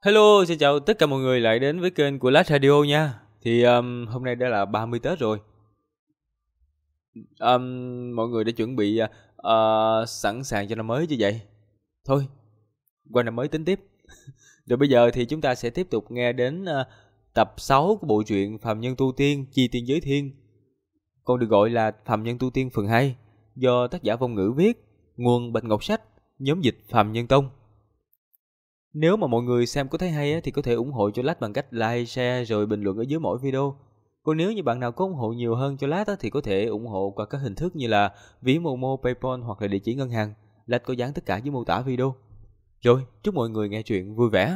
Hello, xin chào tất cả mọi người lại đến với kênh của Lát Radio nha. Hôm nay đã là 30 Tết rồi. Mọi người đã chuẩn bị sẵn sàng cho năm mới chưa vậy? Thôi, qua năm mới tính tiếp. Rồi bây giờ thì chúng ta sẽ tiếp tục nghe đến tập 6 của bộ truyện Phàm Nhân Tu Tiên Chi Tiên Giới Thiên. Còn được gọi là Phàm Nhân Tu Tiên phần 2 do tác giả Vong Ngữ viết, nguồn Bạch Ngọc Sách, nhóm dịch Phàm Nhân Tông. Nếu mà mọi người xem có thấy hay thì có thể ủng hộ cho Lát bằng cách like, share rồi bình luận ở dưới mỗi video. Còn nếu như bạn nào có ủng hộ nhiều hơn cho Lát thì có thể ủng hộ qua các hình thức như là ví Momo, PayPal hoặc là địa chỉ ngân hàng. Lát có dán tất cả dưới mô tả video. Rồi, chúc mọi người nghe chuyện vui vẻ.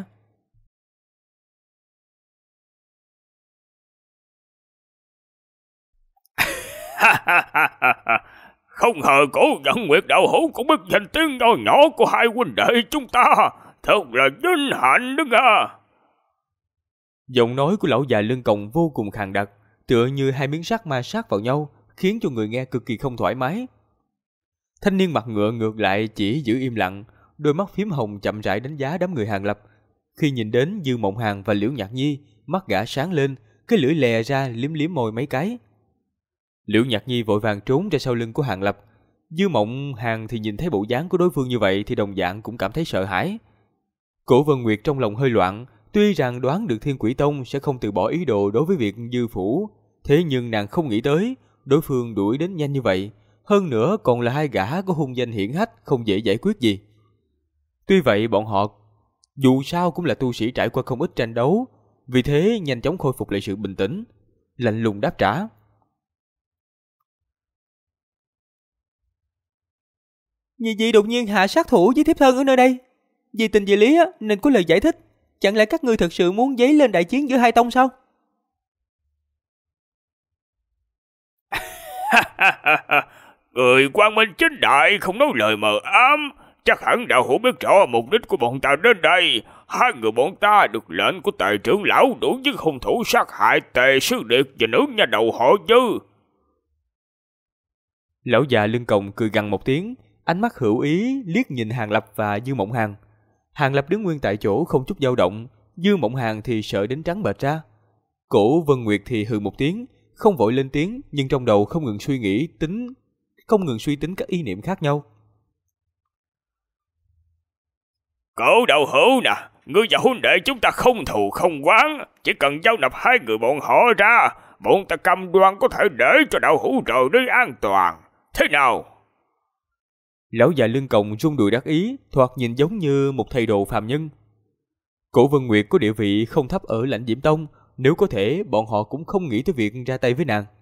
Không ngờ cổ Vận Nguyệt đạo hữu cũng biết danh tiếng nho nhỏ của hai huynh đệ chúng ta, thật là vinh hạnh đó nha. Giọng nói của lão già lưng còng vô cùng khàn đặc, tựa như hai miếng sắt ma sát vào nhau, khiến cho người nghe cực kỳ không thoải mái. Thanh niên mặt ngựa ngược lại chỉ giữ im lặng, đôi mắt phím hồng chậm rãi đánh giá đám người Hàng Lập. Khi nhìn đến Dư Mộng Hàn và Liễu Nhạc Nhi, mắt gã sáng lên, cái lưỡi lè ra liếm liếm môi mấy cái. Liễu Nhạc Nhi vội vàng trốn ra sau lưng của Hàng Lập. Dư Mộng Hàn thì nhìn thấy bộ dáng của đối phương như vậy thì đồng dạng cũng cảm thấy sợ hãi. Cổ Vân Nguyệt trong lòng hơi loạn, tuy rằng đoán được Thiên Quỷ Tông sẽ không từ bỏ ý đồ đối với việc Dư phủ, thế nhưng nàng không nghĩ tới đối phương đuổi đến nhanh như vậy, hơn nữa còn là hai gã có hung danh hiển hách, không dễ giải quyết gì. Tuy vậy bọn họ dù sao cũng là tu sĩ trải qua không ít tranh đấu, vì thế nhanh chóng khôi phục lại sự bình tĩnh, lạnh lùng đáp trả. Vì đột nhiên hạ sát thủ với thiếp thân ở nơi đây, vì tình vì lý nên có lời giải thích. Chẳng lẽ các ngươi thật sự muốn dấy lên đại chiến giữa hai tông sao? Người quang minh chính đại không nói lời mờ ám, chắc hẳn đạo hữu biết rõ mục đích của bọn ta đến đây. Hai người bọn ta được lệnh của Tề trưởng lão đuổi với hung thủ sát hại Tề Sư Điệt và nữ nhà đầu họ Dư. Lão già lưng còng cười gằn một tiếng, ánh mắt hữu ý liếc nhìn Hàng Lập và Dư Mộng Hàn. Hàng Lập đứng nguyên tại chỗ không chút dao động, Dư Mộng Hàn thì sợ đến trắng bệch ra. Cổ Vân Nguyệt thì hừ một tiếng, không vội lên tiếng, nhưng trong đầu không ngừng suy tính các ý niệm khác nhau. Cổ đạo hữu nè, ngươi và huynh đệ chúng ta không thù không oán, chỉ cần giao nộp hai người bọn họ ra, bọn ta cam đoan có thể để cho đạo hữu rời đi an toàn. Thế nào? Lão già lưng còng rung đùi đắc ý, thoạt nhìn giống như một thầy đồ phàm nhân. Cổ Vân Nguyệt có địa vị không thấp ở Lãnh Diễm Tông, nếu có thể bọn họ cũng không nghĩ tới việc ra tay với nàng.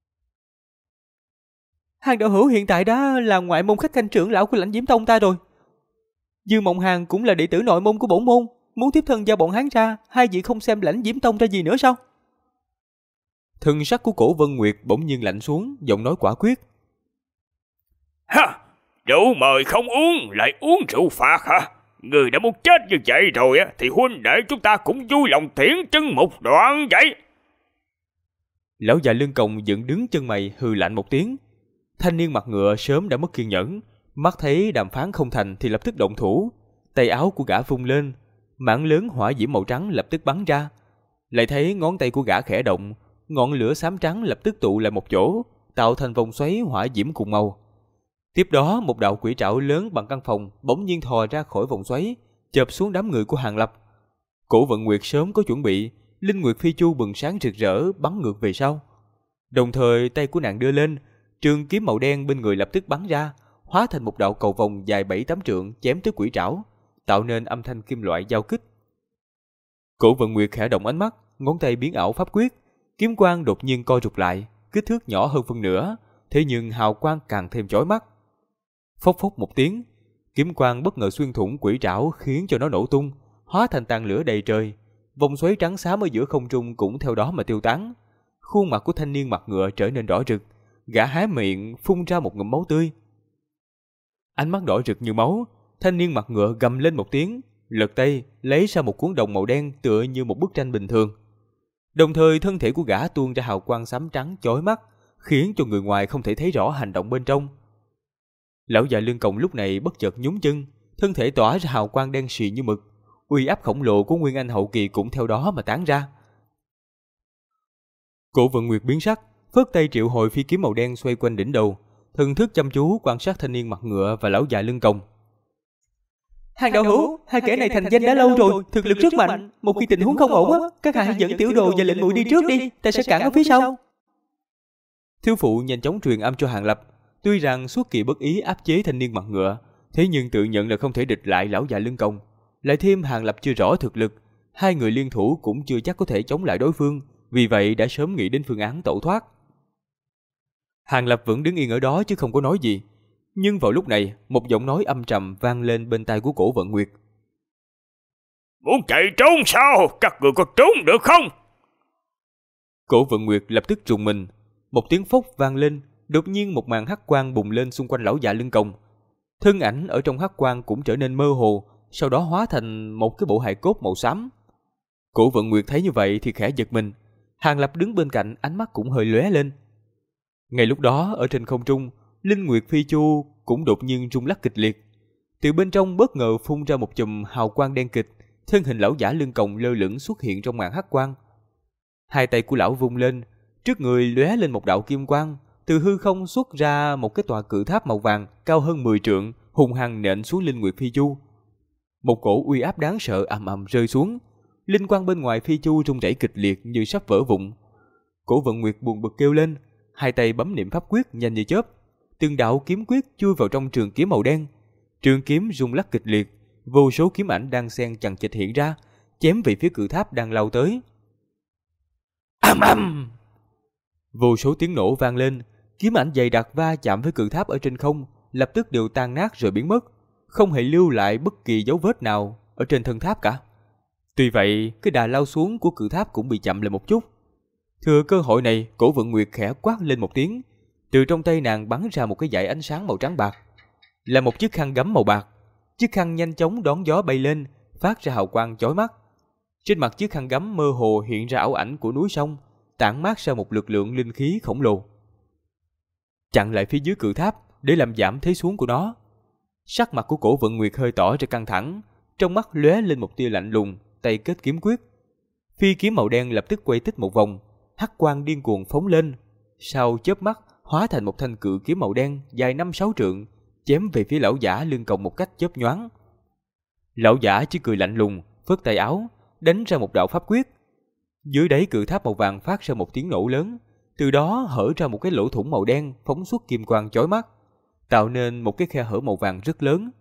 Hàng đạo hữu hiện tại đã là ngoại môn khách khanh trưởng lão của Lãnh Diễm Tông ta rồi. Dư Mộng Hàn cũng là đệ tử nội môn của bổn môn, muốn tiếp thân giao bọn hắn ra, hai vị không xem Lãnh Diễm Tông ra gì nữa sao? Thân sắc của Cổ Vân Nguyệt bỗng nhiên lạnh xuống, giọng nói quả quyết. Ha! Rượu mời không uống, lại uống rượu phạt hả? Người đã muốn chết như vậy rồi thì huynh đệ chúng ta cũng vui lòng tiễn chân một đoạn vậy. Lão già lưng còng dựng đứng chân mày hừ lạnh một tiếng. Thanh niên mặt ngựa sớm đã mất kiên nhẫn, mắt thấy đàm phán không thành thì lập tức động thủ. Tay áo của gã vung lên, mảng lớn hỏa diễm màu trắng lập tức bắn ra. Lại thấy ngón tay của gã khẽ động, ngọn lửa xám trắng lập tức tụ lại một chỗ, tạo thành vòng xoáy hỏa diễm cùng màu. Tiếp đó một đạo quỷ trảo lớn bằng căn phòng bỗng nhiên thò ra khỏi vòng xoáy, chộp xuống đám người của Hàng Lập. Cổ Vận Nguyệt sớm có chuẩn bị, linh nguyệt phi chu bừng sáng rực rỡ bắn ngược về sau. Đồng thời tay của nàng đưa lên, trường kiếm màu đen bên người lập tức bắn ra, hóa thành một đạo cầu vòng dài 7-8 trượng chém tới quỷ trảo, tạo nên âm thanh kim loại giao kích. Cổ Vận Nguyệt khẽ động ánh mắt, ngón tay biến ảo pháp quyết, kiếm quang đột nhiên co rụt lại, kích thước nhỏ hơn phân nửa, thế nhưng hào quang càng thêm chói mắt. Phốc phốc một tiếng, kiếm quang bất ngờ xuyên thủng quỷ trảo khiến cho nó nổ tung, hóa thành tàn lửa đầy trời. Vòng xoáy trắng xám ở giữa không trung cũng theo đó mà tiêu tán. Khuôn mặt của thanh niên mặt ngựa trở nên đỏ rực, gã há miệng phun ra một ngụm máu tươi. Ánh mắt đỏ rực như máu, thanh niên mặt ngựa gầm lên một tiếng, lật tay lấy ra một cuốn đồng màu đen tựa như một bức tranh bình thường. Đồng thời thân thể của gã tuôn ra hào quang xám trắng chói mắt, khiến cho người ngoài không thể thấy rõ hành động bên trong. Lão già lưng còng lúc này bất chợt nhún chân, thân thể tỏa ra hào quang đen xì như mực, uy áp khổng lồ của Nguyên Anh hậu kỳ cũng theo đó mà tán ra. Cổ Vận Nguyệt biến sắc, phất tay triệu hồi phi kiếm màu đen xoay quanh đỉnh đầu, thần thức chăm chú quan sát thanh niên mặt ngựa và lão già lưng còng. Hàng đạo hữu, hai kẻ này thành danh đã lâu rồi, thực lực rất mạnh. Một khi tình huống không ổn, các hạ hãy dẫn tiểu đồ và lệnh muội đi trước đi, ta sẽ cản ở phía sau. Thiếu phụ nhanh chóng truyền âm cho Hàng Lập. Tuy rằng xuất kỳ bất ý áp chế thanh niên mặt ngựa, thế nhưng tự nhận là không thể địch lại lão già lưng còng. Lại thêm Hàng Lập chưa rõ thực lực, hai người liên thủ cũng chưa chắc có thể chống lại đối phương, vì vậy đã sớm nghĩ đến phương án tẩu thoát. Hàng Lập vẫn đứng yên ở đó chứ không có nói gì. Nhưng vào lúc này, một giọng nói âm trầm vang lên bên tai của Cổ Vận Nguyệt. Muốn chạy trốn sao? Các người có trốn được không? Cổ Vận Nguyệt lập tức rùng mình. Một tiếng phốc vang lên, đột nhiên một màn hắc quang bùng lên xung quanh lão già lưng còng. Thân ảnh ở trong hắc quang cũng trở nên mơ hồ, sau đó hóa thành một cái bộ hài cốt màu xám. Cổ Vận Nguyệt thấy như vậy thì khẽ giật mình. Hàng Lập đứng bên cạnh, ánh mắt cũng hơi lóe lên. Ngay lúc đó, ở trên không trung, Linh Nguyệt Phi Chu cũng đột nhiên rung lắc kịch liệt. Từ bên trong bất ngờ phun ra một chùm hào quang đen kịch, thân hình lão giả lưng còng lơ lửng xuất hiện trong màn hắc quang. Hai tay của lão vung lên, trước người lóe lên một đạo kim quang, từ hư không xuất ra một cái tòa cự tháp màu vàng cao hơn 10 trượng, hùng hăng nện xuống Linh Nguyệt Phi Chu. Một cổ uy áp đáng sợ ầm ầm rơi xuống, linh quang bên ngoài Phi Chu rung rẩy kịch liệt như sắp vỡ vụn. Cổ Vận Nguyệt buồn bực kêu lên, hai tay bấm niệm pháp quyết nhanh như chớp, từng đạo kiếm quyết chui vào trong trường kiếm màu đen. Trường kiếm rung lắc kịch liệt, vô số kiếm ảnh đang xen chằng chịt hiện ra, chém về phía cự tháp đang lao tới. Ầm ầm! Vô số tiếng nổ vang lên, kiếm ảnh dày đặc va chạm với cự tháp ở trên không, lập tức đều tan nát rồi biến mất, không hề lưu lại bất kỳ dấu vết nào ở trên thân tháp cả. Tuy vậy, cái đà lao xuống của cự tháp cũng bị chậm lại một chút. Thừa cơ hội này, Cổ Vận Nguyệt khẽ quát lên một tiếng, từ trong tay nàng bắn ra một cái dải ánh sáng màu trắng bạc, là một chiếc khăn gấm màu bạc. Chiếc khăn nhanh chóng đón gió bay lên, phát ra hào quang chói mắt. Trên mặt chiếc khăn gấm mơ hồ hiện ra ảo ảnh của núi sông, tản mát ra một lực lượng linh khí khổng lồ, chặn lại phía dưới cự tháp để làm giảm thế xuống của nó. Sắc mặt của Cổ Vận Nguyệt hơi tỏ ra căng thẳng, trong mắt lóe lên một tia lạnh lùng, tay kết kiếm quyết. Phi kiếm màu đen lập tức quay tích một vòng, hắc quang điên cuồng phóng lên, sau chớp mắt hóa thành một thanh cự kiếm màu đen dài 5-6 trượng, chém về phía lão giả lưng còng một cách chớp nhoáng. Lão giả chỉ cười lạnh lùng, phất tay áo, đánh ra một đạo pháp quyết. Dưới đáy cự tháp màu vàng phát ra một tiếng nổ lớn, từ đó hở ra một cái lỗ thủng màu đen phóng xuất kim quang chói mắt, tạo nên một cái khe hở màu vàng rất lớn.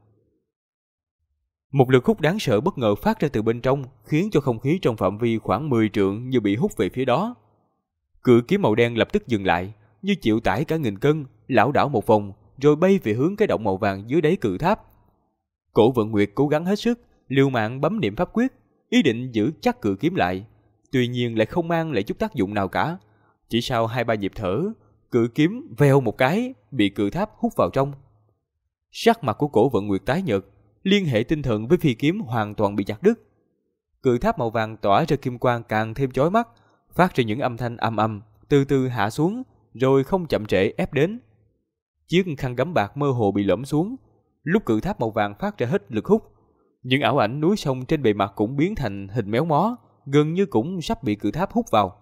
Một lực hút đáng sợ bất ngờ phát ra từ bên trong, khiến cho không khí trong phạm vi khoảng 10 trượng như bị hút về phía đó. Cự kiếm màu đen lập tức dừng lại, như chịu tải cả nghìn cân, lảo đảo một vòng, rồi bay về hướng cái động màu vàng dưới đáy cự tháp. Cổ Vận Nguyệt cố gắng hết sức, liều mạng bấm niệm pháp quyết, ý định giữ chắc cự kiếm lại. Tuy nhiên lại không mang lại chút tác dụng nào cả. Chỉ sau 2-3 nhịp thở, cự kiếm vèo một cái bị cự tháp hút vào trong. Sắc mặt của Cổ Vận Nguyệt tái nhợt, liên hệ tinh thần với phi kiếm hoàn toàn bị chặt đứt. Cự tháp màu vàng tỏa ra kim quang càng thêm chói mắt, phát ra những âm thanh ầm ầm, từ từ hạ xuống, rồi không chậm trễ ép đến. Chiếc khăn gấm bạc mơ hồ bị lõm xuống. Lúc cự tháp màu vàng phát ra hết lực hút, những ảo ảnh núi sông trên bề mặt cũng biến thành hình méo mó, gần như cũng sắp bị cự tháp hút vào.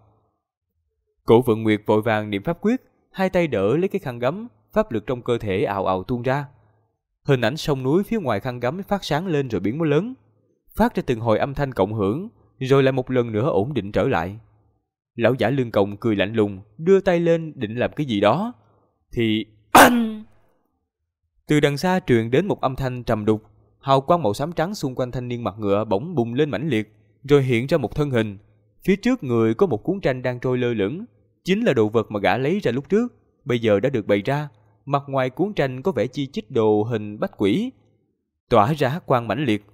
Cổ Vận Nguyệt vội vàng niệm pháp quyết, hai tay đỡ lấy cái khăn gấm, pháp lực trong cơ thể ào ào tuôn ra. Hình ảnh sông núi phía ngoài khăn gấm phát sáng lên rồi biến lớn, phát ra từng hồi âm thanh cộng hưởng, rồi lại một lần nữa ổn định trở lại. Lão giả lưng còng cười lạnh lùng, đưa tay lên định làm cái gì đó, thì anh! Từ đằng xa truyền đến một âm thanh trầm đục, hào quang màu xám trắng xung quanh thanh niên mặt ngựa bỗng bùng lên mãnh liệt, rồi hiện ra một thân hình. Phía trước người có một cuốn tranh đang trôi lơ lửng, chính là đồ vật mà gã lấy ra lúc trước, bây giờ đã được bày ra. Mặt ngoài cuốn tranh có vẻ chi chít đồ hình bách quỷ, tỏa ra hắc quang mãnh liệt.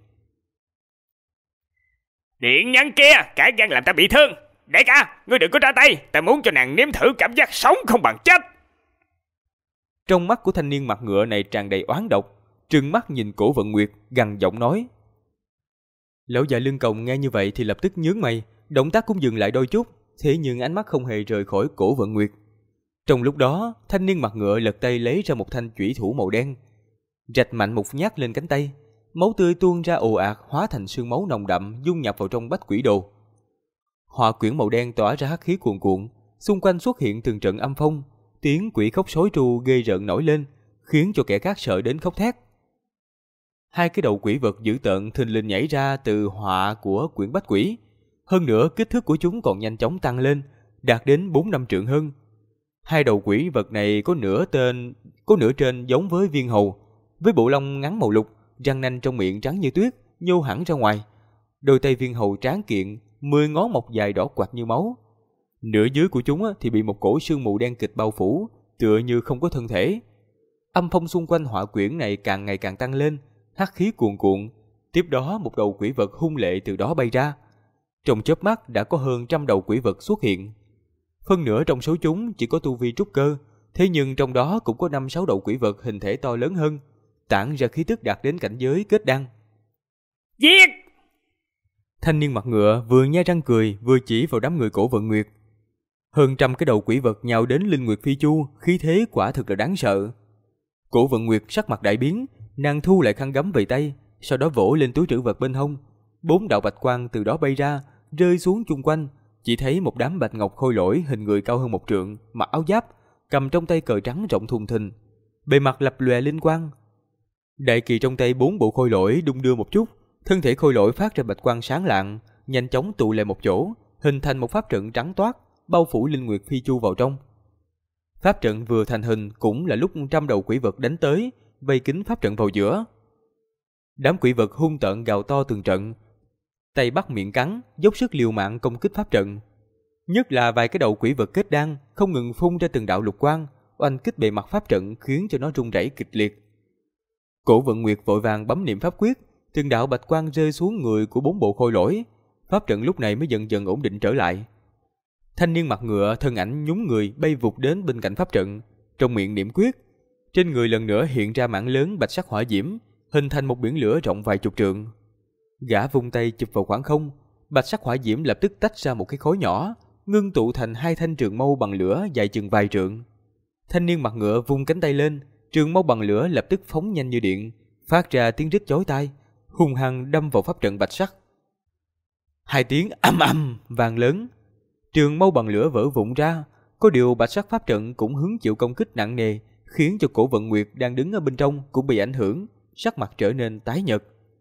Điện nhân kia, cả gan làm ta bị thương. Đại ca, ngươi đừng có ra tay, ta muốn cho nàng nếm thử cảm giác sống không bằng chết. Trong mắt của thanh niên mặt ngựa này tràn đầy oán độc, trừng mắt nhìn Cổ Vận Nguyệt, gằn giọng nói. Lão già lưng còng nghe như vậy thì lập tức nhướng mày, động tác cũng dừng lại đôi chút, thế nhưng ánh mắt không hề rời khỏi Cổ Vận Nguyệt. Trong lúc đó, thanh niên mặt ngựa lật tay lấy ra một thanh chủy thủ màu đen, rạch mạnh một nhát lên cánh tay. máu tươi tuôn ra ồ ạt hóa thành sương máu nồng đậm dung nhập vào trong bách quỷ đồ. Họa quyển màu đen tỏa ra hắc khí cuồn cuộn, xung quanh xuất hiện từng trận âm phong, tiếng quỷ khóc sói tru ghê rợn nổi lên, khiến cho kẻ khác sợ đến khóc thét. Hai cái đầu quỷ vật dữ tợn thình lình nhảy ra từ họa của quyển bách quỷ. Hơn nữa kích thước của chúng còn nhanh chóng tăng lên, đạt đến 4-5 trượng hơn. Hai đầu quỷ vật này có nửa trên giống với viên hầu, với bộ lông ngắn màu lục, răng nanh trong miệng trắng như tuyết, nhô hẳn ra ngoài. Đôi tay viên hầu tráng kiện, 10 ngón mọc dài đỏ quạch như máu. Nửa dưới của chúng thì bị một cổ sương mù đen kịch bao phủ, tựa như không có thân thể. Âm phong xung quanh họa quyển này càng ngày càng tăng lên, hắc khí cuồn cuộn. Tiếp đó một đầu quỷ vật hung lệ từ đó bay ra. Trong chớp mắt đã có hơn 100 đầu quỷ vật xuất hiện. Phân nửa trong số chúng chỉ có tu vi trúc cơ, thế nhưng trong đó cũng có 5-6 đầu quỷ vật hình thể to lớn hơn, tản ra khí tức đạt đến cảnh giới kết đăng. Giết! Thanh niên mặt ngựa vừa nhe răng cười vừa chỉ vào đám người Cổ Vận Nguyệt. Hơn 100 cái đầu quỷ vật nhào đến Linh Nguyệt Phi Chu, khí thế quả thực là đáng sợ. Cổ Vận Nguyệt sắc mặt đại biến, nàng thu lại khăn gấm về tay, sau đó vỗ lên túi trữ vật bên hông. 4 đạo bạch quang từ đó bay ra, rơi xuống chung quanh. Chỉ thấy một đám bạch ngọc khôi lỗi hình người cao hơn 1 trượng, mặc áo giáp, cầm trong tay cờ trắng rộng thùng thình, bề mặt lập lòe linh quang. Đại kỳ trong tay 4 bộ khôi lỗi đung đưa một chút, thân thể khôi lỗi phát ra bạch quang sáng lạng, nhanh chóng tụ lại một chỗ, hình thành một pháp trận trắng toát, bao phủ Linh Nguyệt Phi Chu vào trong. Pháp trận vừa thành hình cũng là lúc 100 đầu quỷ vật đánh tới, vây kín pháp trận vào giữa. Đám quỷ vật hung tợn gào to từng trận, tay bắt miệng cắn, dốc sức liều mạng công kích pháp trận. Nhất là vài cái đầu quỷ vật kết đan không ngừng phun ra từng đạo lục quang, oanh kích bề mặt pháp trận khiến cho nó rung rẩy kịch liệt. Cổ Vận Nguyệt vội vàng bấm niệm pháp quyết, từng đạo bạch quang rơi xuống người của 4 bộ khôi lỗi, pháp trận lúc này mới dần dần ổn định trở lại. Thanh niên mặt ngựa thân ảnh nhún người bay vụt đến bên cạnh pháp trận, trong miệng niệm quyết, trên người lần nữa hiện ra mảng lớn bạch sắc hỏa diễm, hình thành một biển lửa rộng vài chục trượng. Gã vung tay chụp vào khoảng không, bạch sắc hỏa diễm lập tức tách ra một cái khối nhỏ, ngưng tụ thành 2 thanh trường mâu bằng lửa dài chừng vài trượng. Thanh niên mặt ngựa vung cánh tay lên, trường mâu bằng lửa lập tức phóng nhanh như điện, phát ra tiếng rít chói tai, hung hăng đâm vào pháp trận bạch sắc. 2 tiếng ầm ầm vang lớn, trường mâu bằng lửa vỡ vụn ra. Có điều bạch sắc pháp trận cũng hứng chịu công kích nặng nề, khiến cho Cổ Vận Nguyệt đang đứng ở bên trong cũng bị ảnh hưởng, sắc mặt trở nên tái nhợt.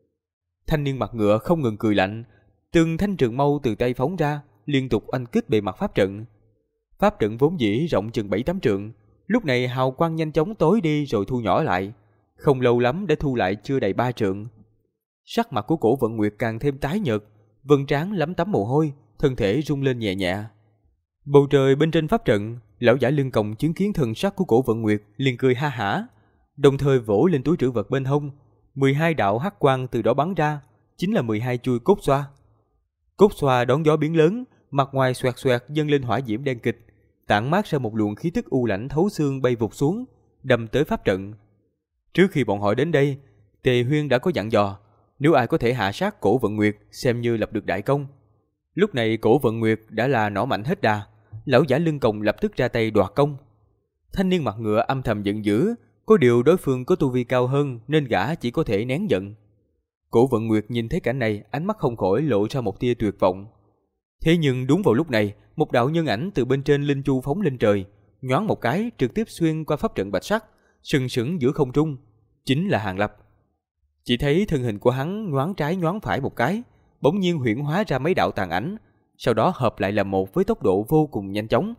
Thanh niên mặt ngựa không ngừng cười lạnh, từng thanh trường mâu từ tay phóng ra, liên tục oanh kích bề mặt pháp trận. Pháp trận vốn dĩ rộng chừng 7-8 trượng, lúc này hào quang nhanh chóng tối đi rồi thu nhỏ lại, không lâu lắm đã thu lại chưa đầy 3 trượng. Sắc mặt của Cổ Vận Nguyệt càng thêm tái nhợt, vầng trán lấm tấm mồ hôi, thân thể rung lên nhẹ nhẹ. Bầu trời bên trên pháp trận, lão giả lưng còng chứng kiến thần sắc của Cổ Vận Nguyệt liền cười ha hả, đồng thời vỗ lên túi trữ vật bên hông, 12 đạo hắc quang từ đó bắn ra, chính là 12 chuôi cốt xoa. Cốt xoa đón gió biến lớn, mặt ngoài xoẹt xoẹt dâng lên hỏa diễm đen kịch, tản mát ra một luồng khí tức u lãnh thấu xương bay vụt xuống, đâm tới pháp trận. Trước khi bọn họ đến đây, Tề Huyên đã có dặn dò, nếu ai có thể hạ sát Cổ Vận Nguyệt xem như lập được đại công. Lúc này Cổ Vận Nguyệt đã là nỏ mạnh hết đà, lão giả lưng còng lập tức ra tay đoạt công. Thanh niên mặt ngựa âm thầm giận dữ, có điều đối phương có tu vi cao hơn nên gã chỉ có thể nén giận. Cổ Vận Nguyệt nhìn thấy cảnh này, ánh mắt không khỏi lộ ra một tia tuyệt vọng. Thế nhưng đúng vào lúc này, một đạo nhân ảnh từ bên trên linh chu phóng lên trời, nhoáng một cái trực tiếp xuyên qua pháp trận bạch sắc, sừng sững giữa không trung, chính là Hàn Lập. Chỉ thấy thân hình của hắn nhoáng trái nhoáng phải một cái, bỗng nhiên huyễn hóa ra mấy đạo tàn ảnh, sau đó hợp lại làm một với tốc độ vô cùng nhanh chóng.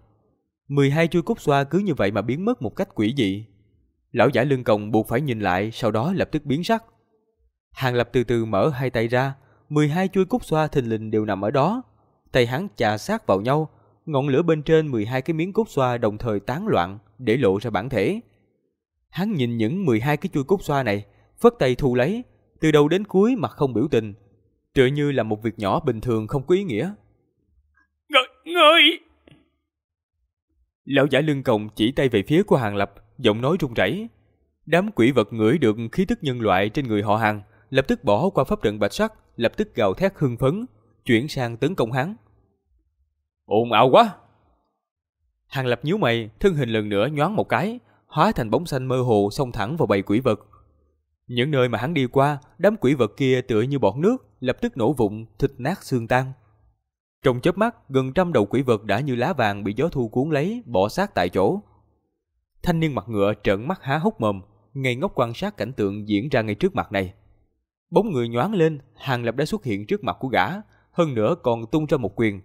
12 chuôi cốt xoa cứ như vậy mà biến mất một cách quỷ dị. Lão giả lưng còng buộc phải nhìn lại, sau đó lập tức biến sắc. Hàn Lập từ từ mở hai tay ra, 12 chuôi cốt xoa thình lình đều nằm ở đó. Tay hắn chà sát vào nhau, ngọn lửa bên trên 12 cái miếng cốt xoa đồng thời tán loạn để lộ ra bản thể. Hắn nhìn những 12 cái chuôi cốt xoa này, phất tay thu lấy, từ đầu đến cuối mặt không biểu tình, tựa như là một việc nhỏ bình thường không có ý nghĩa. Ngươi! Lão giả lưng còng chỉ tay về phía của Hàn Lập, giọng nói run rẩy. Đám quỷ vật ngửi được khí tức nhân loại trên người họ Hàn, lập tức bỏ qua pháp trận bạch sắc, lập tức gào thét hưng phấn, chuyển sang tấn công hắn. Ồn ào quá! Hàn Lập nhíu mày, thân hình lần nữa nhoáng một cái, hóa thành bóng xanh mơ hồ xông thẳng vào bầy quỷ vật. Những nơi mà hắn đi qua, đám quỷ vật kia tựa như bọt nước, lập tức nổ vụn, thịt nát xương tan. Trong chớp mắt, gần 100 đầu quỷ vật đã như lá vàng bị gió thu cuốn lấy, bỏ xác tại chỗ. Thanh niên mặt ngựa trợn mắt há hốc mồm, ngây ngốc quan sát cảnh tượng diễn ra ngay trước mặt này. Bóng người nhoáng lên, Hàng Lập đã xuất hiện trước mặt của gã, hơn nữa còn tung ra một quyền.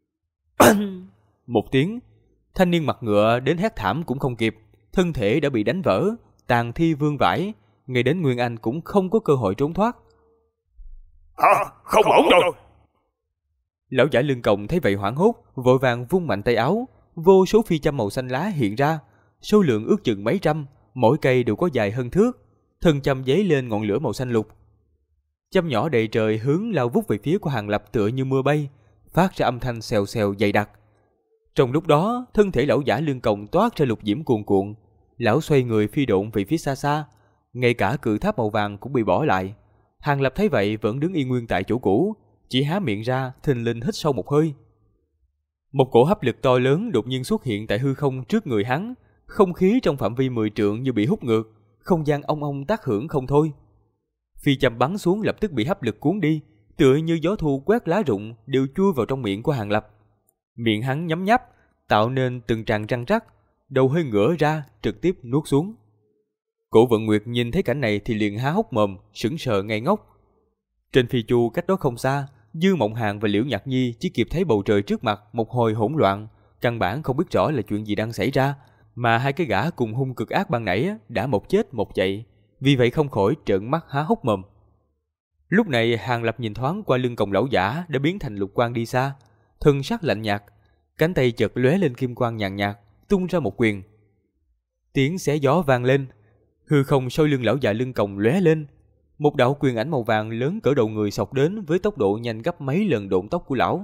Một tiếng, thanh niên mặt ngựa đến hét thảm cũng không kịp, thân thể đã bị đánh vỡ, tàn thi vương vãi, ngay đến Nguyên Anh cũng không có cơ hội trốn thoát. Không ổn rồi. Lão giả lưng còng thấy vậy hoảng hốt, vội vàng vung mạnh tay áo, vô số phi châm màu xanh lá hiện ra, số lượng ước chừng mấy trăm, mỗi cây đều có dài hơn thước, thân châm giấy lên ngọn lửa màu xanh lục. Châm nhỏ đầy trời hướng lao vút về phía của Hàng Lập tựa như mưa bay, phát ra âm thanh xèo xèo dày đặc. Trong lúc đó, thân thể lão giả lưng còng toát ra lục diễm cuồn cuộn, lão xoay người phi độn về phía xa xa, ngay cả cự tháp màu vàng cũng bị bỏ lại. Hàng Lập thấy vậy vẫn đứng yên nguyên tại chỗ cũ, chỉ há miệng ra, thình lình hít sâu một hơi. Một cổ hấp lực to lớn đột nhiên xuất hiện tại hư không trước người hắn, không khí trong phạm vi 10 trượng như bị hút ngược, không gian ong ong tác hưởng không thôi. Phi châm bắn xuống lập tức bị hấp lực cuốn đi, tựa như gió thu quét lá rụng đều chui vào trong miệng của Hàng Lập. Miệng hắn nhấm nháp, tạo nên từng tràng răng rắc, đầu hơi ngửa ra, trực tiếp nuốt xuống. Cổ Vận Nguyệt nhìn thấy cảnh này thì liền há hốc mồm, sững sờ ngây ngốc. Trên phi chu cách đó không xa, Dư Mộng Hàn và Liễu Nhạc Nhi chỉ kịp thấy bầu trời trước mặt một hồi hỗn loạn, căn bản không biết rõ là chuyện gì đang xảy ra, mà hai cái gã cùng hung cực ác ban nãy đã một chết một chạy, vì vậy không khỏi trợn mắt há hốc mồm. Lúc này Hàng Lập nhìn thoáng qua lưng còng lão giả đã biến thành lục quang đi xa, thân sắc lạnh nhạt, cánh tay chợt lóe lên kim quang nhàn nhạt, tung ra một quyền. Tiếng xé gió vang lên, hư không sau lưng lão già lưng còng lóe lên, một đạo quyền ảnh màu vàng lớn cỡ đầu người xộc đến với tốc độ nhanh gấp mấy lần độn tốc của lão.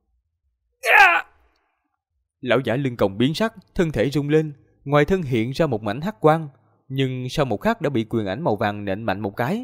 Lão giả lưng còng biến sắc, thân thể rung lên, ngoài thân hiện ra một mảnh hắc quang, nhưng sau một khắc đã bị quyền ảnh màu vàng nện mạnh một cái.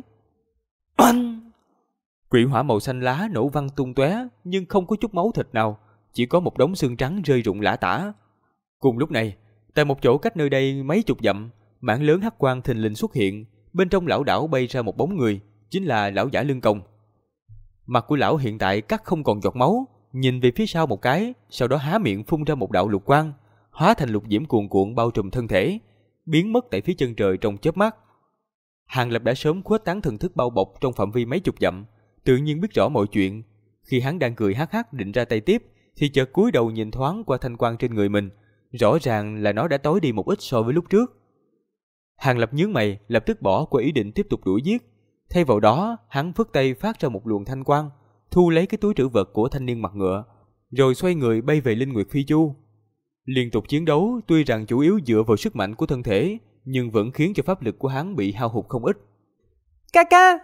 Oanh! Quỷ hỏa màu xanh lá nổ văng tung tóe, nhưng không có chút máu thịt nào, chỉ có một đống xương trắng rơi rụng lả tả. Cùng lúc này, tại một chỗ cách nơi đây mấy chục dặm, mảng lớn hắc quang thình lình xuất hiện, bên trong lão đảo bay ra một bóng người, chính là lão giả lưng còng. Mặt của lão hiện tại cắt không còn giọt máu, nhìn về phía sau một cái, sau đó há miệng phun ra một đạo lục quang, hóa thành lục diễm cuồn cuộn bao trùm thân thể, biến mất tại phía chân trời trong chớp mắt. Hàng Lập đã sớm khuếch tán thần thức bao bọc trong phạm vi mấy chục dặm, tự nhiên biết rõ mọi chuyện. Khi hắn đang cười hắc hắc định ra tay tiếp, thì chợt cúi đầu nhìn thoáng qua thanh quang trên người mình, rõ ràng là nó đã tối đi một ít so với lúc trước. Hàng Lập nhướng mày, lập tức bỏ qua ý định tiếp tục đuổi giết. Thay vào đó, hắn phất tay phát ra một luồng thanh quang, thu lấy cái túi trữ vật của thanh niên mặt ngựa, rồi xoay người bay về Linh Nguyệt Phi Chu. Liên tục chiến đấu, tuy rằng chủ yếu dựa vào sức mạnh của thân thể, nhưng vẫn khiến cho pháp lực của hắn bị hao hụt không ít. Ca ca!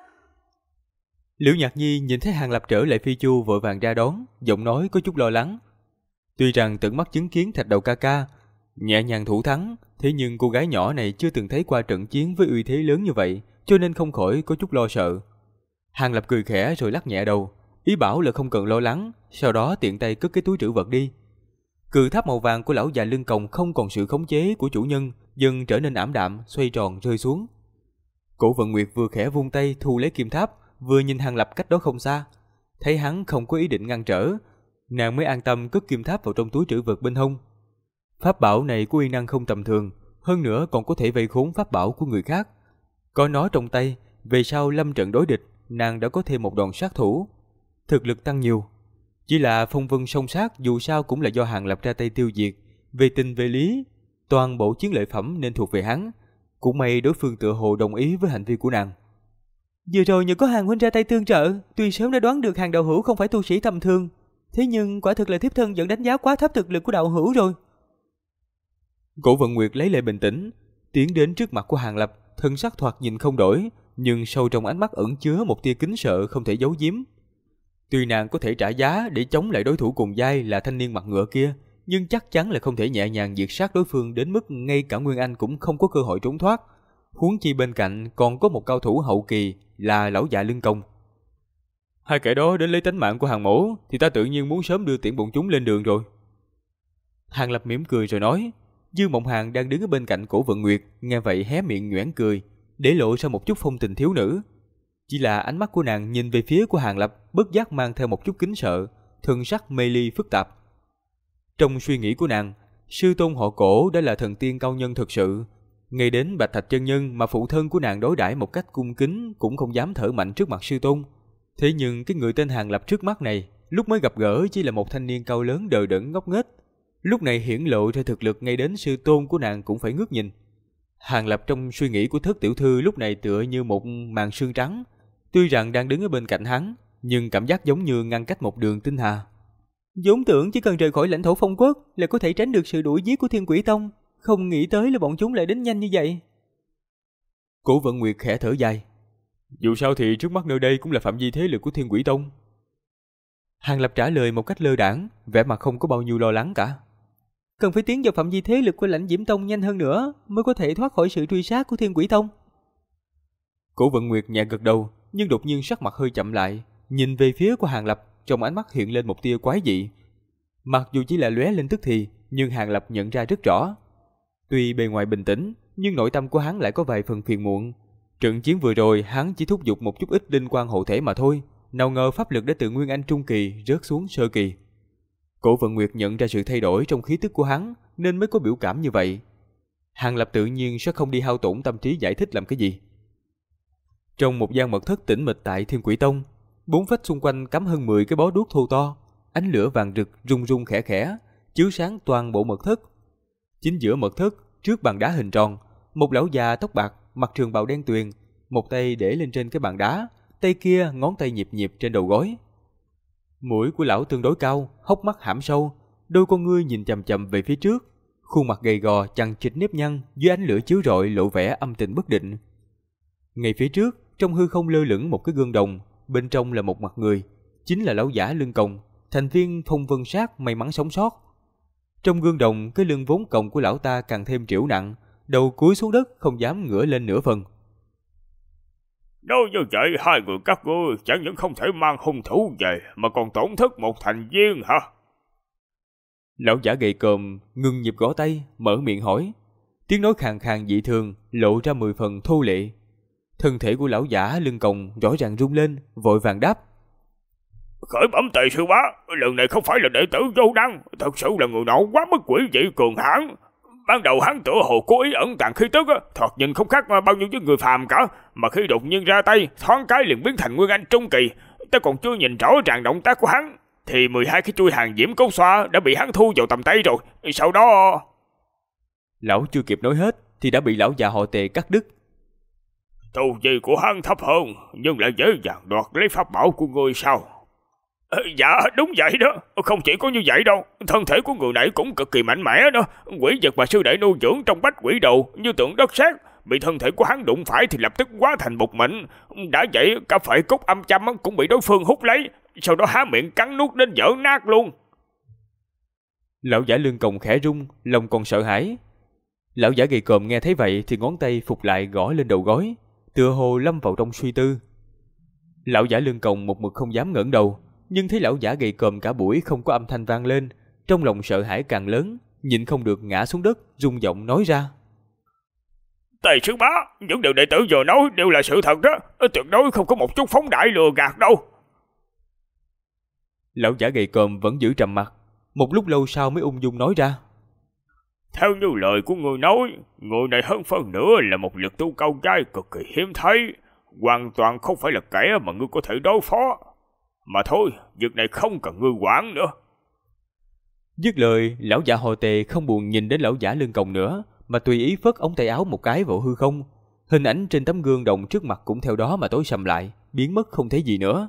Liễu Nhạc Nhi nhìn thấy Hàng Lập trở lại Phi Chu vội vàng ra đón, giọng nói có chút lo lắng. Tuy rằng tận mắt chứng kiến Thạch Đầu ca ca nhẹ nhàng thủ thắng, thế nhưng cô gái nhỏ này chưa từng thấy qua trận chiến với uy thế lớn như vậy, cho nên không khỏi có chút lo sợ. Hàng Lập cười khẽ rồi lắc nhẹ đầu, ý bảo là không cần lo lắng, sau đó tiện tay cất cái túi trữ vật đi. Cự tháp màu vàng của lão già lưng còng không còn sự khống chế của chủ nhân, dần trở nên ảm đạm, xoay tròn rơi xuống. Cổ Vận Nguyệt vừa khẽ vung tay thu lấy kim tháp, vừa nhìn Hàng Lập cách đó không xa, thấy hắn không có ý định ngăn trở, nàng mới an tâm cất kim tháp vào trong túi trữ vật bên hông. Pháp bảo này có uy năng không tầm thường, hơn nữa còn có thể vây khốn pháp bảo của người khác. Có nó trong tay, về sau lâm trận đối địch, nàng đã có thêm một đòn sát thủ, thực lực tăng nhiều. Chỉ là phong vân song sát dù sao cũng là do Hàng Lập ra tay tiêu diệt, về tình về lý, toàn bộ chiến lợi phẩm nên thuộc về hắn. Cũng may đối phương tựa hồ đồng ý với hành vi của nàng. Vừa rồi nhờ có Hàng huynh ra tay tương trợ, tuy sớm đã đoán được Hàng đạo hữu không phải tu sĩ tầm thường, thế nhưng quả thực là thiếp thân vẫn đánh giá quá thấp thực lực của đạo hữu rồi. Cổ Vận Nguyệt lấy lại bình tĩnh, tiến đến trước mặt của Hàng Lập, thân sắc thoạt nhìn không đổi, nhưng sâu trong ánh mắt ẩn chứa một tia kính sợ không thể giấu giếm. Tuy nàng có thể trả giá để chống lại đối thủ cùng giai là thanh niên mặt ngựa kia, nhưng chắc chắn là không thể nhẹ nhàng diệt sát đối phương đến mức ngay cả Nguyên Anh cũng không có cơ hội trốn thoát. Huống chi bên cạnh còn có một cao thủ hậu kỳ là lão già lưng còng. Hai kẻ đó đến lấy tính mạng của Hàng mỗ thì ta tự nhiên muốn sớm đưa tiễn bọn chúng lên đường rồi. Hàng Lập mỉm cười rồi nói. Dư Mộng Hàn đang đứng ở bên cạnh Cổ Vận Nguyệt, nghe vậy hé miệng nhoẻn cười, để lộ ra một chút phong tình thiếu nữ. Chỉ là ánh mắt của nàng nhìn về phía của Hàn Lập bất giác mang theo một chút kính sợ, thần sắc mê ly phức tạp. Trong suy nghĩ của nàng, sư tôn họ Cổ đã là thần tiên cao nhân thực sự. Ngay đến Bạch Thạch chân nhân mà phụ thân của nàng đối đãi một cách cung kính cũng không dám thở mạnh trước mặt sư tôn. Thế nhưng cái người tên Hàn Lập trước mắt này, lúc mới gặp gỡ chỉ là một thanh niên cao lớn đờ đẫn ngốc nghếch, lúc này hiển lộ ra thực lực ngay đến sư tôn của nàng cũng phải ngước nhìn. Hàn Lập trong suy nghĩ của Thất tiểu thư lúc này tựa như một màn sương trắng, tuy rằng đang đứng ở bên cạnh hắn, nhưng cảm giác giống như ngăn cách một đường tinh hà. Vốn tưởng chỉ cần rời khỏi lãnh thổ Phong Quốc là có thể tránh được sự đuổi giết của Thiên Quỷ Tông, không nghĩ tới là bọn chúng lại đến nhanh như vậy. Cổ Vận Nguyệt khẽ thở dài. Dù sao thì trước mắt nơi đây cũng là phạm vi thế lực của Thiên Quỷ Tông. Hàn Lập trả lời một cách lơ đãng, vẻ mặt không có bao nhiêu lo lắng cả. Cần phải tiến vào phạm vi thế lực của Lãnh Diễm Tông nhanh hơn nữa mới có thể thoát khỏi sự truy sát của Thiên Quỷ Tông. Cổ Vận Nguyệt nhẹ gật đầu, nhưng đột nhiên sắc mặt hơi chậm lại, nhìn về phía của Hàn Lập, trong ánh mắt hiện lên một tia quái dị. Mặc dù chỉ là lóe lên tức thì, nhưng Hàn Lập nhận ra rất rõ. Tuy bề ngoài bình tĩnh, nhưng nội tâm của hắn lại có vài phần phiền muộn. Trận chiến vừa rồi hắn chỉ thúc giục một chút ít linh quan hộ thể mà thôi, nào ngờ pháp lực đã từ Nguyên Anh trung kỳ rớt xuống sơ kỳ. Cổ Vận Nguyệt nhận ra sự thay đổi trong khí tức của hắn nên mới có biểu cảm như vậy. Hàn Lập tự nhiên sẽ không đi hao tổn tâm trí giải thích làm cái gì. Trong một gian mật thất tĩnh mịch tại Thiên Quỷ Tông, bốn vách xung quanh cắm hơn 10 cái bó đuốc thô to, ánh lửa vàng rực rung rung khẽ khẽ, chiếu sáng toàn bộ mật thất. Chính giữa mật thất, trước bàn đá hình tròn, một lão già tóc bạc, mặc trường bào đen tuyền, một tay để lên trên cái bàn đá, tay kia ngón tay nhịp nhịp trên đầu gối. Mũi của lão tương đối cao, hốc mắt hãm sâu, đôi con ngươi nhìn chằm chằm về phía trước, khuôn mặt gầy gò chằng chịt nếp nhăn dưới ánh lửa chiếu rọi lộ vẻ âm tình bất định. Ngay phía trước, trong hư không lơ lửng một cái gương đồng, bên trong là một mặt người, chính là lão giả lưng còng, thành viên Phong Vân Sát may mắn sống sót. Trong gương đồng, cái lưng vốn còng của lão ta càng thêm trĩu nặng, đầu cúi xuống đất không dám ngửa lên nửa phần. Nói như vậy, hai người các ngươi chẳng những không thể mang hung thủ về mà còn tổn thất một thành viên hả? Lão giả gầy còm ngừng nhịp gõ tay, mở miệng hỏi. Tiếng nói khàn khàn dị thường, lộ ra 10 phần thô lệ. Thân thể của lão giả lưng còng rõ ràng rung lên, vội vàng đáp. Khởi bẩm Tề sư bá, lần này không phải là đệ tử vô năng, thật sự là người nọ quá mức quỷ dị cường hãn. Ban đầu hắn tựa hồ cố ý ẩn tàng khí tức, thoạt nhìn không khác bao nhiêu với người phàm cả, mà khi đột nhiên ra tay, thoáng cái liền biến thành Nguyên Anh trung kỳ. Ta còn chưa nhìn rõ ràng động tác của hắn, thì 12 cái chuôi hàng diễm cấu xoa đã bị hắn thu vào tầm tay rồi. Sau đó... Lão chưa kịp nói hết thì đã bị lão già họ Tề cắt đứt. Tu vi của hắn thấp hơn, nhưng lại dễ dàng đoạt lấy pháp bảo của ngươi sao? Dạ đúng vậy đó, không chỉ có như vậy đâu, thân thể của người này cũng cực kỳ mạnh mẽ đó. Quỷ vật mà sư đệ nuôi dưỡng trong Bách Quỷ Đồ như tượng đất sét, bị thân thể của hắn đụng phải thì lập tức hóa thành bột mịn. Đã vậy cả phệ cốt âm châm cũng bị đối phương hút lấy, sau đó há miệng cắn nuốt đến vỡ nát luôn. Lão giả lưng còng khẽ rung, lòng còn sợ hãi. Lão giả gầy còm nghe thấy vậy thì ngón tay phục lại gõ lên đầu gối, tựa hồ lâm vào trong suy tư. Lão giả lưng còng một mực không dám ngẩng đầu, nhưng thấy lão giả gầy còm cả buổi không có âm thanh vang lên, trong lòng sợ hãi càng lớn, nhịn không được ngã xuống đất, rung giọng nói ra. Tề sư bá, những điều đệ tử vừa nói đều là sự thật đó, tuyệt đối không có một chút phóng đại lừa gạt đâu. Lão giả gầy còm vẫn giữ trầm mặc, một lúc lâu sau mới ung dung nói ra. Theo như lời của người nói, người này hơn phân nửa là một lực tu cao giai cực kỳ hiếm thấy, hoàn toàn không phải là kẻ mà ngươi có thể đối phó. Mà thôi, việc này không cần ngươi quản nữa. Dứt lời, lão giả họ Tề không buồn nhìn đến lão giả lưng còng nữa, mà tùy ý phất ống tay áo một cái vào hư không. Hình ảnh trên tấm gương đồng trước mặt cũng theo đó mà tối sầm lại, biến mất không thấy gì nữa.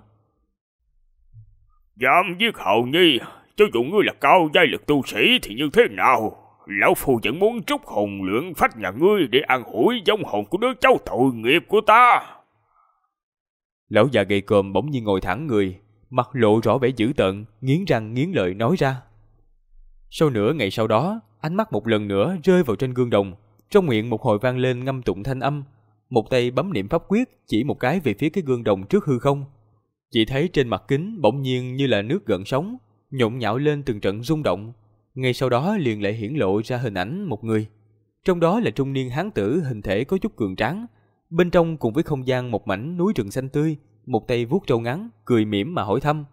Dám giết hầu nhi, cho dù ngươi là cao giai lực tu sĩ thì như thế nào? Lão phu vẫn muốn trút hồn luyện phách nhà ngươi để ăn ủi vong hồn của đứa cháu tội nghiệp của ta. Lão già gầy còm bỗng nhiên ngồi thẳng người, mặt lộ rõ vẻ dữ tợn, nghiến răng nghiến lợi nói ra. Sau nửa ngày sau đó, ánh mắt một lần nữa rơi vào trên gương đồng, trong miệng một hồi vang lên ngâm tụng thanh âm, một tay bấm niệm pháp quyết chỉ một cái về phía cái gương đồng trước hư không. Chỉ thấy trên mặt kính bỗng nhiên như là nước gợn sóng, nhộn nhạo lên từng trận rung động. Ngay sau đó liền lại hiển lộ ra hình ảnh một người, trong đó là trung niên hán tử hình thể có chút cường tráng, Bên trong cùng với không gian một mảnh núi rừng xanh tươi, một tay vuốt râu ngắn, cười mỉm mà hỏi thăm.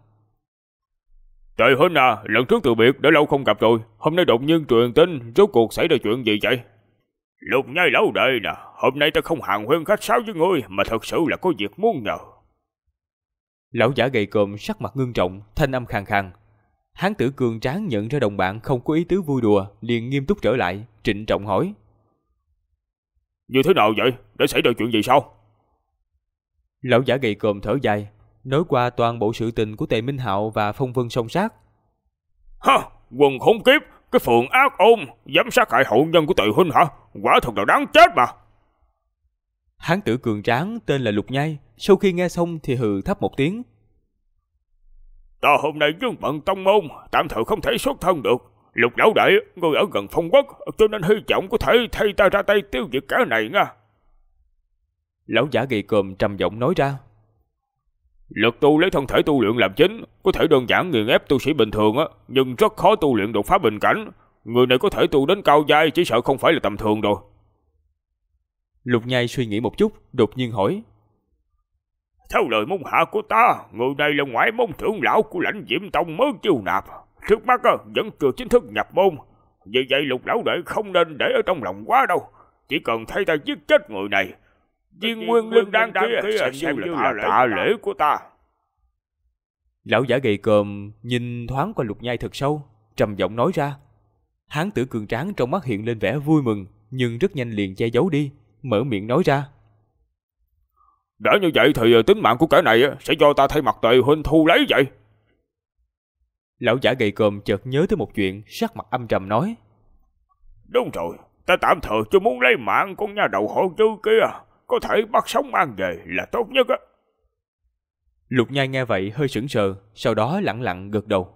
Trời Huynh à, lần trước từ biệt đã lâu không gặp rồi, hôm nay đột nhiên truyền tin, rốt cuộc xảy ra chuyện gì vậy? Lục Nhai lão đệ nè, hôm nay ta không hàng huyên khách sáo với ngươi, mà thật sự là có việc muốn nhờ. Lão giả gầy còm sắc mặt ngưng trọng, thanh âm khàn khàn. Hán tử cường tráng nhận ra đồng bạn không có ý tứ vui đùa, liền nghiêm túc trở lại, trịnh trọng hỏi. Như thế nào vậy? Đã xảy ra chuyện gì sao? Lão giả gầy còm thở dài, nói qua toàn bộ sự tình của Tề Minh Hạo và Phong Vân Song Sát. Ha, quần khốn kiếp, cái phượng ác ôn, dám sát hại hậu nhân của Tề Huynh hả? Quả thật là đáng chết mà. Hán tử cường tráng tên là Lục Nhai, sau khi nghe xong thì hừ thấp một tiếng. Ta hôm nay vướng bận tông môn, tạm thời không thể xuất thân được. Lục lão đệ, ngươi ở gần Phong Quốc, cho nên hy vọng có thể thay ta ra tay tiêu diệt cái này nha. Lão giả gầy còm trầm giọng nói ra. Lực tu lấy thân thể tu luyện làm chính, có thể đơn giản nghiền ép tu sĩ bình thường á, nhưng rất khó tu luyện đột phá bình cảnh. Người này có thể tu đến cao giai, chỉ sợ không phải là tầm thường rồi. Lục Nhai suy nghĩ một chút, đột nhiên hỏi. Theo lời môn hạ của ta, người này là ngoại môn trưởng lão của Lãnh Diễm Tông mới chiêu nạp, trước mắt vẫn chưa chính thức nhập môn. Vì vậy Lục lão đệ không nên để ở trong lòng quá đâu, chỉ cần thay ta giết chết người này, viên nguyên linh đan kia xem như là tạ lễ của ta. Lão giả gầy còm nhìn thoáng qua Lục Nhai thật sâu, trầm giọng nói ra. Hán tử cường tráng trong mắt hiện lên vẻ vui mừng, nhưng rất nhanh liền che giấu đi, mở miệng nói ra. Đã như vậy thì tính mạng của kẻ này sẽ do ta thay mặt Tề Huynh thu lấy vậy. Lão giả gầy còm chợt nhớ tới một chuyện, sắc mặt âm trầm nói. Đúng rồi, ta tạm thời chưa muốn lấy mạng con nha đầu họ Dư kia, có thể bắt sống mang về là tốt nhất á. Lục Nhai nghe vậy hơi sững sờ, sau đó lẳng lặng gật đầu.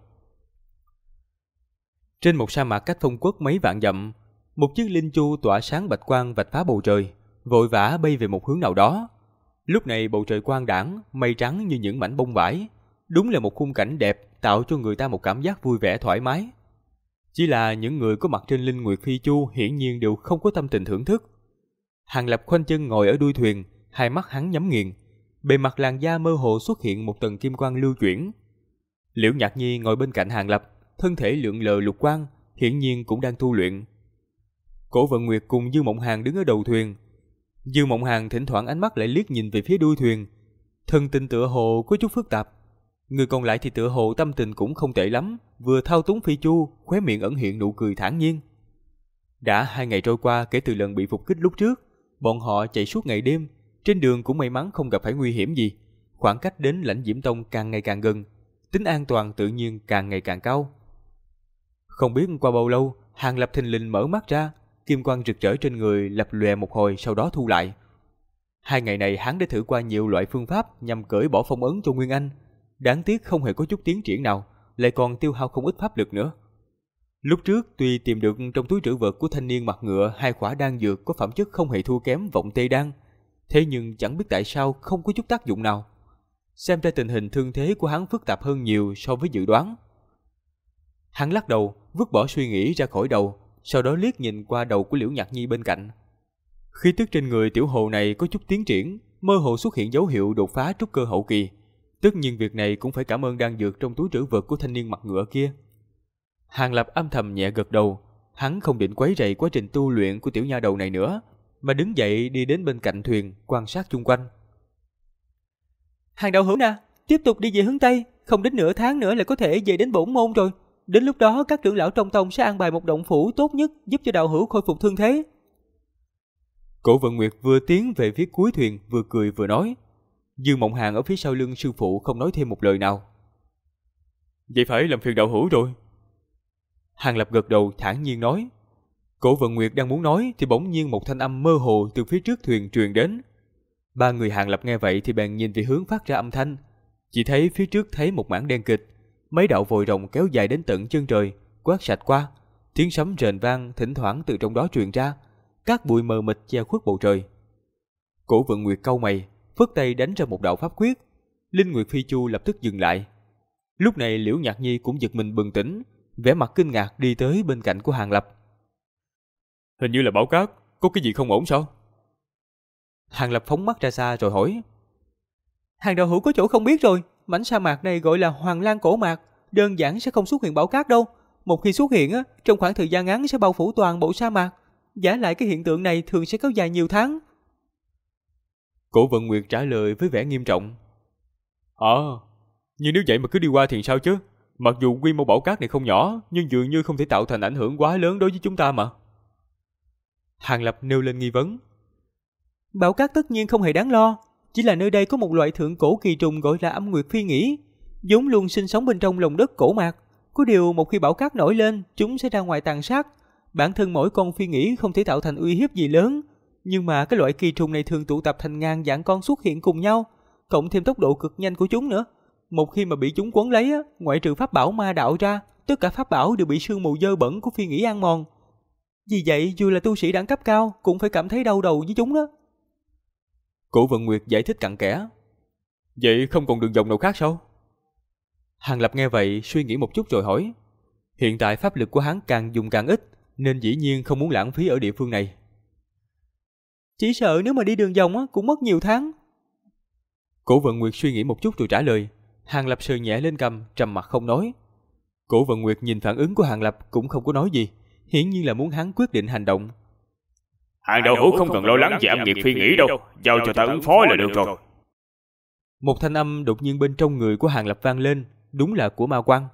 Trên một sa mạc cách Phong Quốc mấy vạn dặm, một chiếc linh chu tỏa sáng bạch quang vạch phá bầu trời, vội vã bay về một hướng nào đó. Lúc này bầu trời quang đãng, mây trắng như những mảnh bông vải, đúng là một khung cảnh đẹp, tạo cho người ta một cảm giác vui vẻ thoải mái. Chỉ là những người có mặt trên Linh Nguyệt Phi Chu hiển nhiên đều không có tâm tình thưởng thức. Hàng Lập khoanh chân ngồi ở đuôi thuyền, hai mắt hắn nhắm nghiền, bề mặt làn da mơ hồ xuất hiện một tầng kim quang lưu chuyển. Liễu Nhạc Nhi ngồi bên cạnh Hàng Lập, thân thể lượn lờ lục quang, hiển nhiên cũng đang tu luyện. Cổ Vận Nguyệt cùng Dư Mộng Hàn đứng ở đầu thuyền. Dư Mộng Hàn thỉnh thoảng ánh mắt lại liếc nhìn về phía đuôi thuyền, thân tình tựa hồ có chút phức tạp. Người còn lại thì tựa hồ tâm tình cũng không tệ lắm, vừa thao túng phi chu, khóe miệng ẩn hiện nụ cười thản nhiên. Đã 2 ngày trôi qua kể từ lần bị phục kích lúc trước, bọn họ chạy suốt ngày đêm, trên đường cũng may mắn không gặp phải nguy hiểm gì. Khoảng cách đến Lãnh Diễm Tông càng ngày càng gần, tính an toàn tự nhiên càng ngày càng cao. Không biết qua bao lâu, Hàng Lập thình lình mở mắt ra, kim quang rực rỡ trên người lập lòe một hồi sau đó thu lại. 2 ngày này hắn đã thử qua nhiều loại phương pháp nhằm cởi bỏ phong ấn cho Nguyên Anh, đáng tiếc không hề có chút tiến triển nào, lại còn tiêu hao không ít pháp lực nữa. Lúc trước tuy tìm được trong túi trữ vật của thanh niên mặt ngựa 2 khỏa đan dược có phẩm chất không hề thua kém Vọng Tây Đan, thế nhưng chẳng biết tại sao không có chút tác dụng nào. Xem ra tình hình thương thế của hắn phức tạp hơn nhiều so với dự đoán. Hắn lắc đầu, vứt bỏ suy nghĩ ra khỏi đầu, sau đó liếc nhìn qua đầu của Liễu Nhạc Nhi bên cạnh. Khí tức trên người tiểu hồ này có chút tiến triển, mơ hồ xuất hiện dấu hiệu đột phá trúc cơ hậu kỳ. Tất nhiên việc này cũng phải cảm ơn đan dược trong túi trữ vật của thanh niên mặt ngựa kia. Hàng Lập âm thầm nhẹ gật đầu, hắn không định quấy rầy quá trình tu luyện của tiểu nha đầu này nữa, mà đứng dậy đi đến bên cạnh thuyền quan sát chung quanh. Hàng đạo hữu nè, tiếp tục đi về hướng Tây, không đến nửa tháng nữa là có thể về đến bổn môn rồi. Đến lúc đó các trưởng lão trong tông sẽ an bài một động phủ tốt nhất giúp cho đạo hữu khôi phục thương thế. Cổ Vận Nguyệt vừa tiến về phía cuối thuyền vừa cười vừa nói. Dư Mộng Hàn ở phía sau lưng sư phụ không nói thêm một lời nào. Vậy phải làm phiền đạo hữu rồi. Hàng Lập gật đầu thản nhiên nói. Cổ Vận Nguyệt đang muốn nói thì bỗng nhiên một thanh âm mơ hồ từ phía trước thuyền truyền đến. 3 người Hàng Lập nghe vậy thì bèn nhìn về hướng phát ra âm thanh. Chỉ thấy phía trước thấy một mảng đen kịch, mấy đạo vòi rồng kéo dài đến tận chân trời, quét sạch qua, tiếng sấm rền vang thỉnh thoảng từ trong đó truyền ra, các bụi mờ mịt che khuất bầu trời. Cổ Vận Nguyệt cau mày, phất tay đánh ra một đạo pháp quyết, Linh Nguyệt Phi Chu lập tức dừng lại. Lúc này Liễu Nhạc Nhi cũng giật mình bừng tỉnh, vẻ mặt kinh ngạc đi tới bên cạnh của Hàng Lập. Hình như là bão cát, có cái gì không ổn sao? Hàng Lập phóng mắt ra xa rồi hỏi. Hàng đạo hữu có chỗ không biết rồi, mảnh sa mạc này gọi là Hoàng Lan cổ mạc, đơn giản sẽ không xuất hiện bão cát đâu. Một khi xuất hiện trong khoảng thời gian ngắn sẽ bao phủ toàn bộ sa mạc. Giả lại cái hiện tượng này thường sẽ kéo dài nhiều tháng. Cổ Vận Nguyệt trả lời với vẻ nghiêm trọng. Nhưng nếu vậy mà cứ đi qua thì sao chứ? Mặc dù quy mô bão cát này không nhỏ, nhưng dường như không thể tạo thành ảnh hưởng quá lớn đối với chúng ta mà. Hàng Lập nêu lên nghi vấn. Bão cát tất nhiên không hề đáng lo, chỉ là nơi đây có một loại thượng cổ kỳ trùng gọi là âm nguyệt phi nghĩ, vốn luôn sinh sống bên trong lòng đất cổ mạc. Có điều một khi bão cát nổi lên, chúng sẽ ra ngoài tàn sát. Bản thân mỗi con phi nghĩ không thể tạo thành uy hiếp gì lớn, nhưng mà cái loại kỳ trùng này thường tụ tập thành ngàn vạn con xuất hiện cùng nhau, cộng thêm tốc độ cực nhanh của chúng nữa. Một khi mà bị chúng quấn lấy, ngoại trừ pháp bảo ma đạo ra, tất cả pháp bảo đều bị sương mù dơ bẩn của phi nghĩ ăn mòn. Vì vậy, dù là tu sĩ đẳng cấp cao cũng phải cảm thấy đau đầu với chúng đó. Cổ Vận Nguyệt giải thích cặn kẽ. Vậy không còn đường vòng nào khác sao? Hàng Lập nghe vậy suy nghĩ một chút rồi hỏi. Hiện tại pháp lực của hắn càng dùng càng ít, nên dĩ nhiên không muốn lãng phí ở địa phương này. Chỉ sợ nếu mà đi đường vòng cũng mất nhiều tháng. Cổ Vận Nguyệt suy nghĩ một chút rồi trả lời. Hàng Lập sờ nhẹ lên cằm, trầm mặt không nói. Cổ Vận Nguyệt nhìn phản ứng của Hàng Lập cũng không có nói gì, hiển nhiên là muốn hắn quyết định hành động. Hàng đạo hữu không cần lo lắng về âm nghiệt phi nghĩ đâu, giao cho ta ứng phó là được rồi. Một thanh âm đột nhiên bên trong người của Hàng Lập vang lên, đúng là của Ma Quang.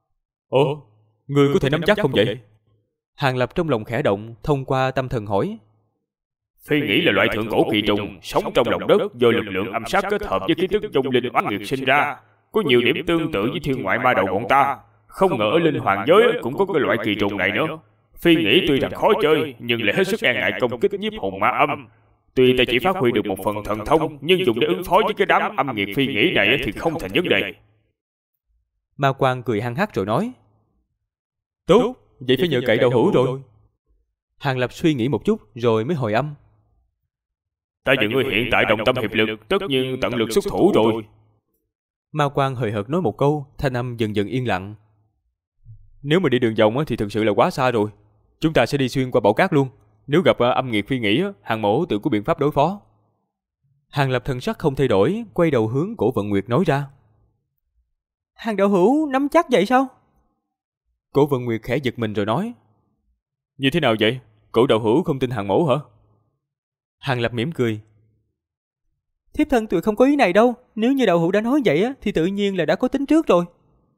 Người có thể nắm chắc không vậy? Hàng Lập trong lòng khẽ động, thông qua tâm thần hỏi. Phi nghĩ là loại thượng cổ kỳ trùng sống trong lòng đất do lực lượng âm sát kết hợp với khí tức vong linh oán nghiệt sinh ra, có nhiều điểm tương tự với thiên ngoại ma đầu bọn ta. Không ngờ ở linh hoàng giới cũng có cái loại kỳ trùng này nữa. Phi nghĩ tuy rằng khó chơi nhưng lại hết sức e ngại công kích nhiếp hồn ma âm. Tuy ta chỉ phát huy được một phần thần thông, nhưng dùng để ứng phó với cái đám âm nghiệt phi nghĩ này thì không thành vấn đề. Ma Quang cười hăng hắc rồi nói. Tốt, vậy phải nhờ cậy đạo hữu rồi. Hàng Lập suy nghĩ một chút rồi mới hồi âm. Ta và ngươi hiện tại đồng tâm hiệp lực, tất nhiên tận lực xuất thủ rồi. Ma Quang hời hợt nói một câu, thanh âm dần dần yên lặng. Nếu mà đi đường vòng thì thực sự là quá xa rồi. Chúng ta sẽ đi xuyên qua bão cát luôn. Nếu gặp âm nghiệt phi nghĩ, Hàng mẫu tự có biện pháp đối phó. Hàng Lập thần sắc không thay đổi, quay đầu hướng Cổ Vận Nguyệt nói ra. Hàng đạo hữu nắm chắc vậy sao? Cổ Vận Nguyệt khẽ giật mình rồi nói. Như thế nào vậy? Cổ đạo hữu không tin Hàng mẫu hả? Hàng Lập mỉm cười. Thiếp thân tuyệt không có ý này đâu. Nếu như đạo hữu đã nói vậy thì tự nhiên là đã có tính trước rồi.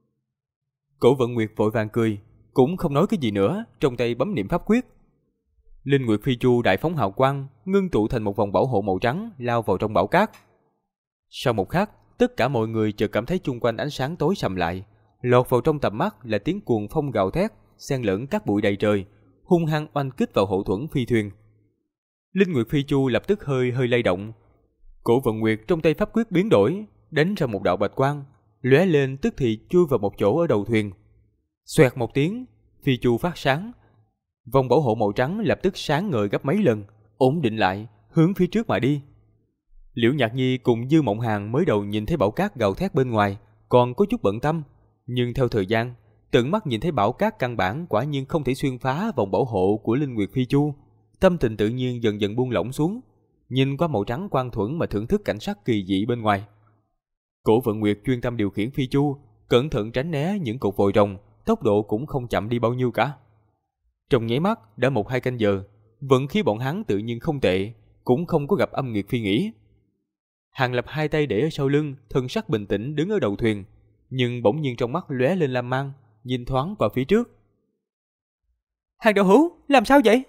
Cổ Vận Nguyệt vội vàng cười, cũng không nói cái gì nữa, trong tay bấm niệm pháp quyết. Linh Nguyệt Phi Chu đại phóng hào quang, ngưng tụ thành một vòng bảo hộ màu trắng, lao vào trong bão cát. Sau một khắc, tất cả mọi người chợt cảm thấy chung quanh ánh sáng tối sầm lại, lọt vào trong tầm mắt là tiếng cuồng phong gào thét, xen lẫn các bụi đầy trời, hung hăng oanh kích vào hộ thuẫn phi thuyền. Linh Nguyệt Phi Chu lập tức hơi lay động. Cổ Vận Nguyệt trong tay pháp quyết biến đổi, đánh ra một đạo bạch quang, lóe lên tức thì chui vào một chỗ ở đầu thuyền. Xoẹt một tiếng, Phi Chu phát sáng. Vòng bảo hộ màu trắng lập tức sáng ngời gấp mấy lần, ổn định lại, hướng phía trước mà đi. Liễu Nhạc Nhi cùng Dư Mộng Hàn mới đầu nhìn thấy bão cát gào thét bên ngoài, còn có chút bận tâm, nhưng theo thời gian, tận mắt nhìn thấy bão cát căn bản quả nhiên không thể xuyên phá vòng bảo hộ của Linh Nguyệt Phi Chu, tâm tình tự nhiên dần dần buông lỏng xuống, nhìn qua màu trắng quang thuẫn mà thưởng thức cảnh sắc kỳ dị bên ngoài. Cổ Vận Nguyệt chuyên tâm điều khiển Phi Chu, cẩn thận tránh né những cột vòi rồng, tốc độ cũng không chậm đi bao nhiêu cả. Trong nháy mắt đã 1-2 canh giờ, vận khí bọn hắn tự nhiên không tệ, cũng không có gặp âm nghiệt phi nghĩ. Hàng Lập hai tay để ở sau lưng, thân sắc bình tĩnh đứng ở đầu thuyền, nhưng bỗng nhiên trong mắt lóe lên lam mang, nhìn thoáng qua phía trước. Hàng đạo hữu, làm sao vậy?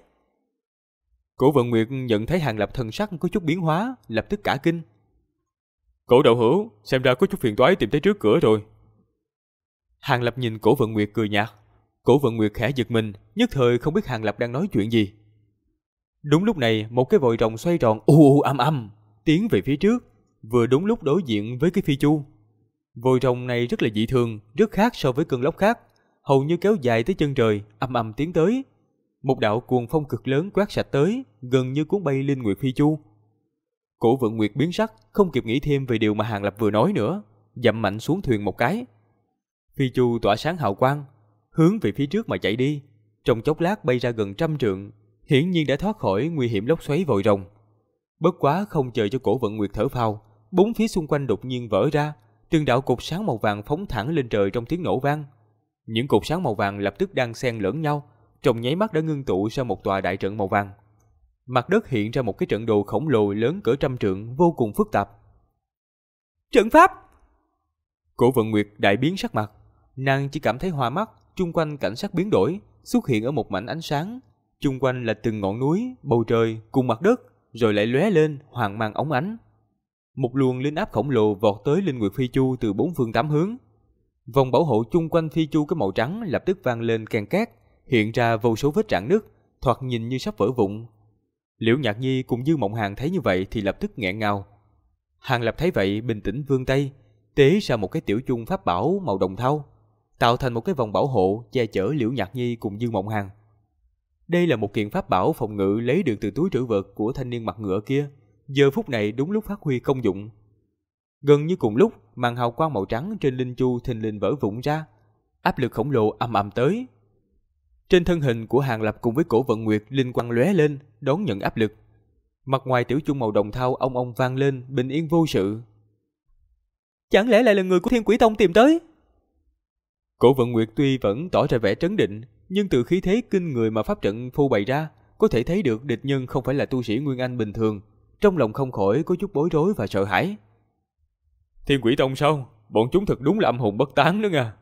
Cổ Vận Nguyệt nhận thấy Hàng Lập thân sắc có chút biến hóa, lập tức cả kinh. Cổ đạo hữu, xem ra có chút phiền toái tìm tới trước cửa rồi. Hàng Lập nhìn Cổ Vận Nguyệt cười nhạt. Cổ Vận Nguyệt khẽ giật mình, nhất thời không biết Hàng Lập đang nói chuyện gì. Đúng lúc này, một cái vòi rồng xoay tròn âm tiến về phía trước, vừa đúng lúc đối diện với cái Phi Chu. Vòi rồng này rất là dị thường, rất khác so với cơn lốc khác, hầu như kéo dài tới chân trời, ầm tiến tới. Một đạo cuồng phong cực lớn quét sạch tới, gần như cuốn bay Linh Nguyệt Phi Chu. Cổ Vận Nguyệt biến sắc, không kịp nghĩ thêm về điều mà Hàng Lập vừa nói nữa, dậm mạnh xuống thuyền một cái. Phi Chu tỏa sáng hào quang, hướng về phía trước mà chạy đi, trong chốc lát bay ra gần 100 trượng, hiển nhiên đã thoát khỏi nguy hiểm lốc xoáy vòi rồng. Bất quá không chờ cho Cổ Vận Nguyệt thở phào, bốn phía xung quanh đột nhiên vỡ ra, từng đạo cột sáng màu vàng phóng thẳng lên trời trong tiếng nổ vang. Những cột sáng màu vàng lập tức đan xen lẫn nhau, trong nháy mắt đã ngưng tụ ra một tòa đại trận màu vàng. Mặt đất hiện ra một cái trận đồ khổng lồ lớn cỡ 100 trượng, vô cùng phức tạp. Trận pháp! Cổ Vận Nguyệt đại biến sắc mặt, nàng chỉ cảm thấy hoa mắt, chung quanh cảnh sắc biến đổi, xuất hiện ở một mảnh ánh sáng, chung quanh là từng ngọn núi, bầu trời cùng mặt đất, rồi lại lóe lên hoàng mang óng ánh. Một luồng linh áp khổng lồ vọt tới Linh Nguyệt Phi Chu từ bốn phương tám hướng. Vòng bảo hộ chung quanh Phi Chu cái màu trắng lập tức vang lên ken két, hiện ra vô số vết rạn nứt, thoạt nhìn như sắp vỡ vụn. Liễu Nhạc Nhi cùng Dư Mộng Hàn thấy như vậy thì lập tức nghẹn ngào. Hàng Lập thấy vậy bình tĩnh vươn tay, tế ra một cái tiểu chung pháp bảo màu đồng thau, tạo thành một cái vòng bảo hộ che chở Liễu Nhạc Nhi cùng Dư Mộng Hàn. Đây là một kiện pháp bảo phòng ngự lấy được từ túi trữ vật của thanh niên mặt ngựa kia, giờ phút này đúng lúc phát huy công dụng. Gần như cùng lúc, màn hào quang màu trắng trên linh chu thình lình vỡ vụn ra, áp lực khổng lồ ầm ầm tới. Trên thân hình của Hàng Lập cùng với Cổ Vận Nguyệt linh quang lóe lên, đón nhận áp lực. Mặt ngoài tiểu chung màu đồng thau ong ong vang lên, bình yên vô sự. Chẳng lẽ lại là người của Thiên Quỷ Tông tìm tới? Cổ Vận Nguyệt tuy vẫn tỏ ra vẻ trấn định, nhưng từ khí thế kinh người mà pháp trận phô bày ra, có thể thấy được địch nhân không phải là tu sĩ Nguyên Anh bình thường, trong lòng không khỏi có chút bối rối và sợ hãi. Thiên Quỷ Tông sao? Bọn chúng thật đúng là âm hồn bất tán nữa nha.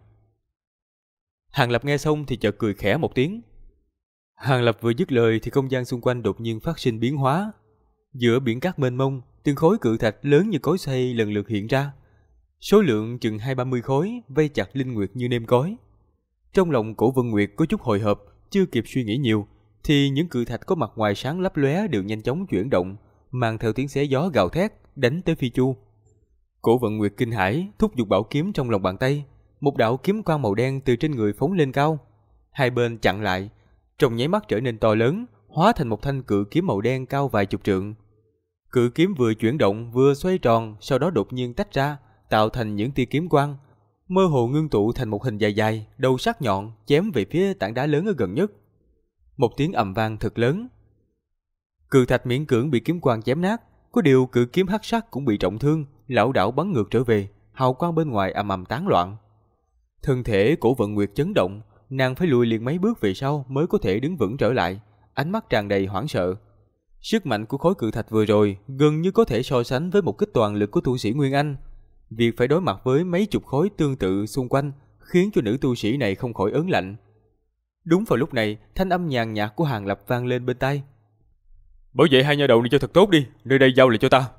Hàng Lập nghe xong thì chợt cười khẽ một tiếng. Hàng Lập vừa dứt lời thì không gian xung quanh đột nhiên phát sinh biến hóa. Giữa biển cát mênh mông, từng khối cự thạch lớn như cối xay lần lượt hiện ra. Số lượng chừng 20-30 khối vây chặt Linh Nguyệt như nêm cối. Trong lòng Cổ Vân Nguyệt có chút hồi hộp, chưa kịp suy nghĩ nhiều, thì những cự thạch có mặt ngoài sáng lấp lóe đều nhanh chóng chuyển động, mang theo tiếng xé gió gào thét, đánh tới Phi Chu. Cổ Vận Nguyệt kinh hãi, thúc giục bảo kiếm trong lòng bàn tay, một đạo kiếm quang màu đen từ trên người phóng lên cao, hai bên chặn lại, trong nháy mắt trở nên to lớn, hóa thành một thanh cự kiếm màu đen cao vài chục trượng. Cự kiếm vừa chuyển động vừa xoay tròn, sau đó đột nhiên tách ra, tạo thành những tia kiếm quang, mơ hồ ngưng tụ thành một hình dài dài, đầu sắc nhọn, chém về phía tảng đá lớn ở gần nhất. Một tiếng ầm vang thật lớn. Cự thạch miễn cưỡng bị kiếm quang chém nát, có điều cự kiếm hắc sắc cũng bị trọng thương, lảo đảo bắn ngược trở về, hào quang bên ngoài ầm ầm tán loạn. Thân thể Cổ Vận Nguyệt chấn động, nàng phải lùi liền mấy bước về sau mới có thể đứng vững trở lại, ánh mắt tràn đầy hoảng sợ. Sức mạnh của khối cự thạch vừa rồi gần như có thể so sánh với một kích toàn lực của tu sĩ Nguyên Anh. Việc phải đối mặt với mấy chục khối tương tự xung quanh khiến cho nữ tu sĩ này không khỏi ớn lạnh. Đúng vào lúc này, thanh âm nhàn nhạt của Hàng Lập vang lên bên tai. Bảo vệ hai nha đầu này cho thật tốt đi, nơi đây giao lại cho ta.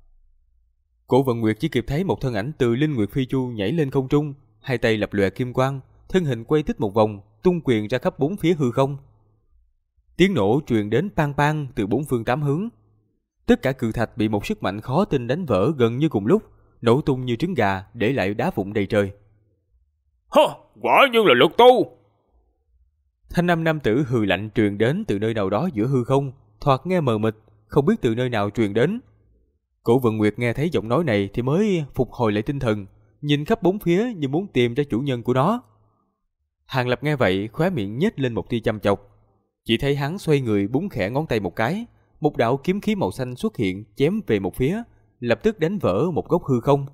Cổ Vận Nguyệt chỉ kịp thấy một thân ảnh từ Linh Nguyệt Phi Chu nhảy lên không trung, hai tay lập lòe kim quang, thân hình quay tích một vòng, tung quyền ra khắp bốn phía hư không. Tiếng nổ truyền đến pang pang từ bốn phương tám hướng. Tất cả cự thạch bị một sức mạnh khó tin đánh vỡ gần như cùng lúc, nổ tung như trứng gà, để lại đá vụn đầy trời. Hơ, quả nhiên là lực tu. Thanh âm nam tử hừ lạnh truyền đến từ nơi nào đó giữa hư không, thoạt nghe mờ mịt, không biết từ nơi nào truyền đến. Cổ Vận Nguyệt nghe thấy giọng nói này thì mới phục hồi lại tinh thần, nhìn khắp bốn phía như muốn tìm ra chủ nhân của nó. Hàng Lập nghe vậy, khóe miệng nhếch lên một tia chăm chọc. Chỉ thấy hắn xoay người búng khẽ ngón tay một cái, một đạo kiếm khí màu xanh xuất hiện chém về một phía, lập tức đánh vỡ một góc hư không.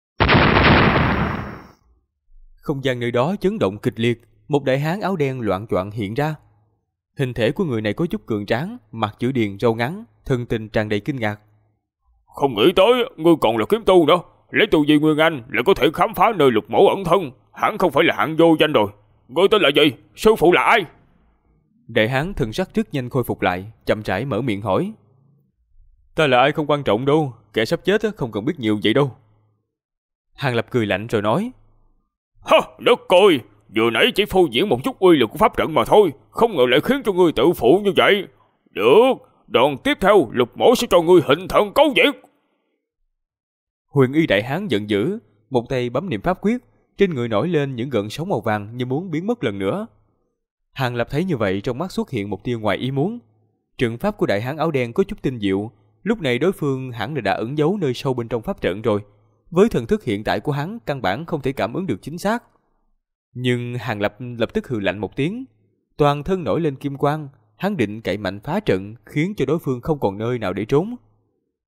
Không gian nơi đó chấn động kịch liệt, một đại hán áo đen loạng choạng hiện ra. Hình thể của người này có chút cường tráng, mặt chữ điền râu ngắn, thân tình tràn đầy kinh ngạc. Không nghĩ tới ngươi còn là kiếm tu nữa, lấy tu vi Nguyên Anh lại có thể khám phá nơi lục mổ ẩn thân, hẳn không phải là hạng vô danh rồi. Ngươi tên là gì? Sư phụ là ai? Đại hán thần sắc rất nhanh khôi phục lại, chậm rãi mở miệng hỏi. Ta là ai không quan trọng đâu, kẻ sắp chết không cần biết nhiều vậy đâu. Hàng Lập cười lạnh rồi nói. Hơ, đất coi, vừa nãy chỉ phô diễn một chút uy lực của pháp trận mà thôi, không ngờ lại khiến cho ngươi tự phụ như vậy. Được, đoạn tiếp theo lục mổ sẽ cho ngươi hình thần câu diệt. Huyền Y đại hán giận dữ, một tay bấm niệm pháp quyết, trên người nổi lên những gợn sóng màu vàng như muốn biến mất lần nữa. Hàng Lập thấy như vậy, trong mắt xuất hiện một tia ngoài ý muốn. Trận pháp của đại hán áo đen có chút tinh diệu, lúc này đối phương hẳn là đã ẩn giấu nơi sâu bên trong pháp trận rồi. Với thần thức hiện tại của hắn, căn bản không thể cảm ứng được chính xác. Nhưng Hàng Lập lập tức hừ lạnh một tiếng, toàn thân nổi lên kim quang, hắn định cậy mạnh phá trận, khiến cho đối phương không còn nơi nào để trốn.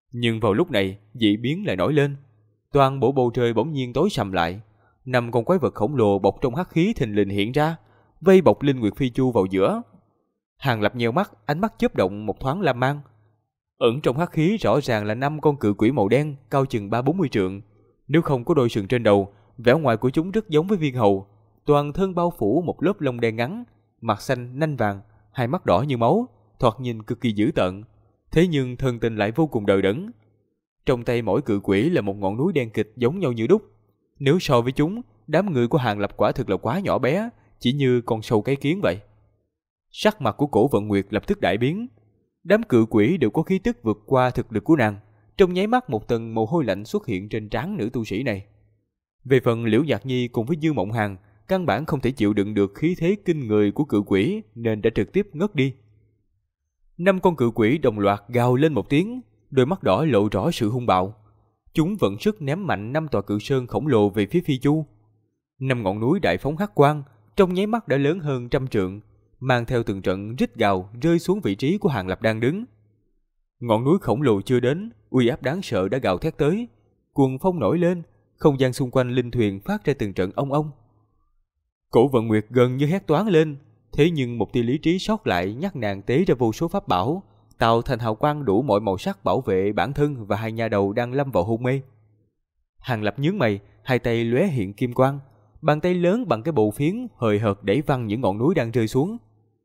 Nhưng vào lúc này, dị biến lại nổi lên. Toàn bộ bầu trời bỗng nhiên tối sầm lại. 5 con quái vật khổng lồ bọc trong hắc khí thình lình hiện ra, vây bọc Linh Nguyệt Phi Chu vào giữa. Hàng Lập nheo mắt, ánh mắt chớp động một thoáng lam mang. Ẩn trong hắc khí rõ ràng là 5 con cự quỷ màu đen, cao chừng 30-40 trượng. Nếu không có đôi sừng trên đầu, vẻ ngoài của chúng rất giống với viên hầu. Toàn thân bao phủ một lớp lông đen ngắn, mặt xanh nanh vàng, hai mắt đỏ như máu, thoạt nhìn cực kỳ dữ tợn. Thế nhưng thân tình lại vô cùng đờ đẫn. Trong tay mỗi cự quỷ là một ngọn núi đen kịch giống nhau như đúc. Nếu so với chúng, đám người của Hàng Lập quả thực là quá nhỏ bé, chỉ như con sâu cái kiến vậy. Sắc mặt của Cổ Vận Nguyệt lập tức đại biến. Đám cự quỷ đều có khí tức vượt qua thực lực của nàng. Trong nháy mắt một tầng mồ hôi lạnh xuất hiện trên trán nữ tu sĩ này. Về phần Liễu Nhạc Nhi cùng với Dương Mộng Hàn, căn bản không thể chịu đựng được khí thế kinh người của cự quỷ nên đã trực tiếp ngất đi. 5 con cự quỷ đồng loạt gào lên một tiếng, đôi mắt đỏ lộ rõ sự hung bạo. Chúng vận sức ném mạnh 5 tòa cự sơn khổng lồ về phía Phi Chu. 5 ngọn núi đại phóng hắc quang, trong nháy mắt đã lớn hơn 100 trượng, mang theo từng trận rít gào rơi xuống vị trí của Hàng Lập đang đứng. Ngọn núi khổng lồ chưa đến, uy áp đáng sợ đã gào thét tới, cuồng phong nổi lên, không gian xung quanh linh thuyền phát ra từng trận ong ong. Cổ Vận Nguyệt gần như hét toáng lên, thế nhưng một tia lý trí sót lại nhắc nàng tế ra vô số pháp bảo, tạo thành hào quang đủ mọi màu sắc bảo vệ bản thân và hai nha đầu đang lâm vào hôn mê. Hàng Lập nhướng mày, hai tay lóe hiện kim quang, bàn tay lớn bằng cái bộ phiến hời hợt đẩy văng những ngọn núi đang rơi xuống.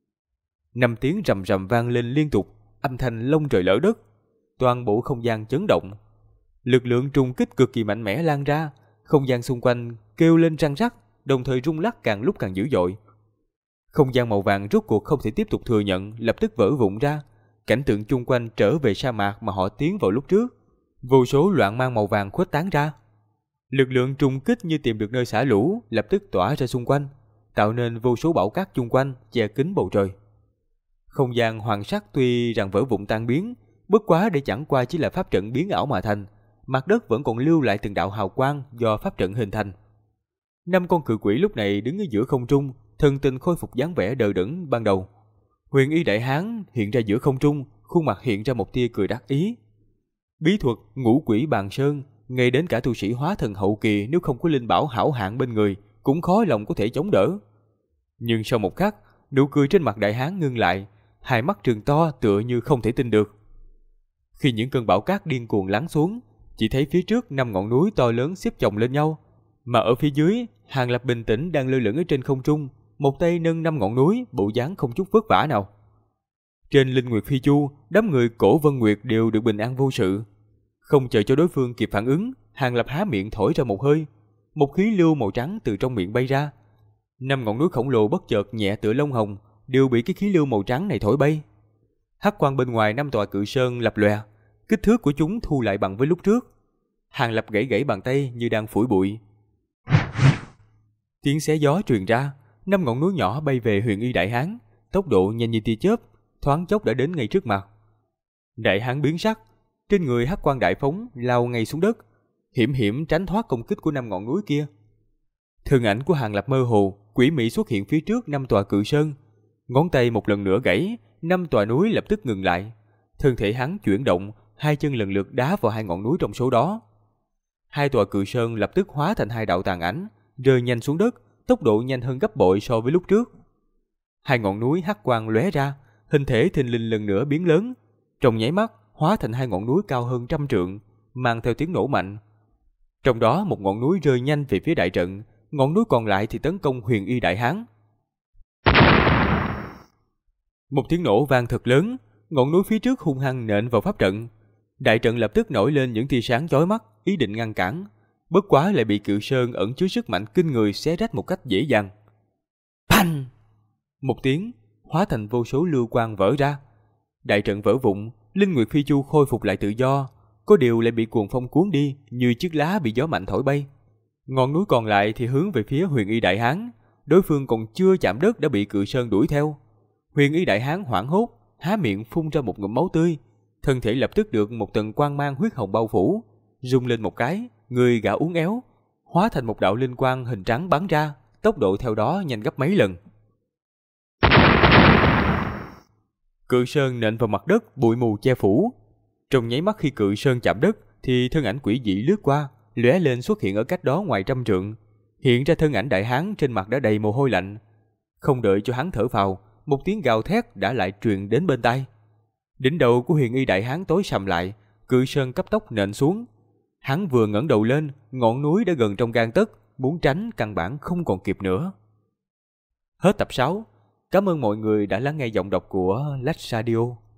5 tiếng rầm rầm vang lên liên tục, âm thanh lông trời lở đất, toàn bộ không gian chấn động. Lực lượng trùng kích cực kỳ mạnh mẽ lan ra, không gian xung quanh kêu lên răng rắc, đồng thời rung lắc càng lúc càng dữ dội. Không gian màu vàng rốt cuộc không thể tiếp tục thừa nhận, lập tức vỡ vụn ra. Cảnh tượng chung quanh trở về sa mạc mà họ tiến vào lúc trước. Vô số loạn mang màu vàng khuếch tán ra. Lực lượng trùng kích như tìm được nơi xả lũ, lập tức tỏa ra xung quanh, tạo nên vô số bão cát chung quanh che kín bầu trời. Không gian hoàng sắc tuy rằng vỡ vụn tan biến, bất quá để chẳng qua chỉ là pháp trận biến ảo mà thành, mặt đất vẫn còn lưu lại từng đạo hào quang do pháp trận hình thành. 5 con cự quỷ lúc này đứng ở giữa không trung, thần tình khôi phục dáng vẻ đờ đẫn ban đầu. Huyền Y Đại Hán hiện ra giữa không trung, khuôn mặt hiện ra một tia cười đắc ý. Bí thuật Ngũ Quỷ Bàn Sơn, ngay đến cả tu sĩ hóa thần hậu kỳ nếu không có linh bảo hảo hạng bên người, cũng khó lòng có thể chống đỡ. Nhưng sau một khắc, nụ cười trên mặt Đại Hán ngưng lại, hai mắt trừng to tựa như không thể tin được. Khi những cơn bão cát điên cuồng lắng xuống, chỉ thấy phía trước 5 ngọn núi to lớn xếp chồng lên nhau, mà ở phía dưới, Hàng Lập bình tĩnh đang lơ lửng ở trên không trung, một tay nâng 5 ngọn núi, bộ dáng không chút vất vả nào. Trên Linh Nguyệt Phi Chu, đám người Cổ Vân Nguyệt đều được bình an vô sự. Không chờ cho đối phương kịp phản ứng, Hàng Lập há miệng thổi ra một hơi, một khí lưu màu trắng từ trong miệng bay ra. 5 ngọn núi khổng lồ bất chợt nhẹ tựa lông hồng, đều bị cái khí lưu màu trắng này thổi bay. Hắc quang bên ngoài 5 tòa cự sơn lập lòe, kích thước của chúng thu lại bằng với lúc trước. Hàng Lập gãy gãy bàn tay như đang phủi bụi. Tiếng xé gió truyền ra, 5 ngọn núi nhỏ bay về Huyền Y Đại Hán, tốc độ nhanh như tia chớp, thoáng chốc đã đến ngay trước mặt. Đại Hán biến sắc, trên người hắc quang đại phóng lao ngay xuống đất, hiểm hiểm tránh thoát công kích của 5 ngọn núi kia. Thân ảnh của Hàng Lập mơ hồ, quỷ mị xuất hiện phía trước 5 tòa cự sơn, ngón tay một lần nữa gãy, 5 tòa núi lập tức ngừng lại. Thân thể hắn chuyển động, hai chân lần lượt đá vào 2 ngọn núi trong số đó. 2 tòa cự sơn lập tức hóa thành 2 đạo tàn ảnh, rơi nhanh xuống đất, tốc độ nhanh hơn gấp bội so với lúc trước. 2 ngọn núi hắc quang lóe ra, hình thể thình lình lần nữa biến lớn, trong nháy mắt hóa thành 2 ngọn núi cao hơn 100 trượng, mang theo tiếng nổ mạnh. Trong đó một ngọn núi rơi nhanh về phía đại trận, ngọn núi còn lại thì tấn công Huyền Y Đại Hán. Một tiếng nổ vang thật lớn, ngọn núi phía trước hung hăng nện vào pháp trận. Đại trận lập tức nổi lên những tia sáng chói mắt, ý định ngăn cản, bất quá lại bị cự sơn ẩn chứa sức mạnh kinh người xé rách một cách dễ dàng. Phanh! Một tiếng, hóa thành vô số lưu quang vỡ ra. Đại trận vỡ vụn, Linh Nguyệt Phi Chu khôi phục lại tự do, có điều lại bị cuồng phong cuốn đi như chiếc lá bị gió mạnh thổi bay. Ngọn núi còn lại thì hướng về phía Huyền Y Đại Hán, đối phương còn chưa chạm đất đã bị cự sơn đuổi theo. Huyền Y Đại Hán hoảng hốt, há miệng phun ra một ngụm máu tươi, thân thể lập tức được một tầng quang mang huyết hồng bao phủ, rung lên một cái, người gã uốn éo, hóa thành một đạo linh quang hình trắng bắn ra, tốc độ theo đó nhanh gấp mấy lần. Cự sơn nện vào mặt đất, bụi mù che phủ. Trong nháy mắt khi cự sơn chạm đất thì thân ảnh quỷ dị lướt qua, lóe lên xuất hiện ở cách đó ngoài trăm trượng. Hiện ra thân ảnh đại hán trên mặt đã đầy mồ hôi lạnh. Không đợi cho hắn thở phào, một tiếng gào thét đã lại truyền đến bên tai. Đỉnh đầu của huyền y đại hán tối sầm lại, cự sơn cấp tốc nện xuống. Hắn vừa ngẩng đầu lên, ngọn núi đã gần trong gang tấc, muốn tránh căn bản không còn kịp nữa. Hết tập 6. Cảm ơn mọi người đã lắng nghe giọng đọc của Lách Radio.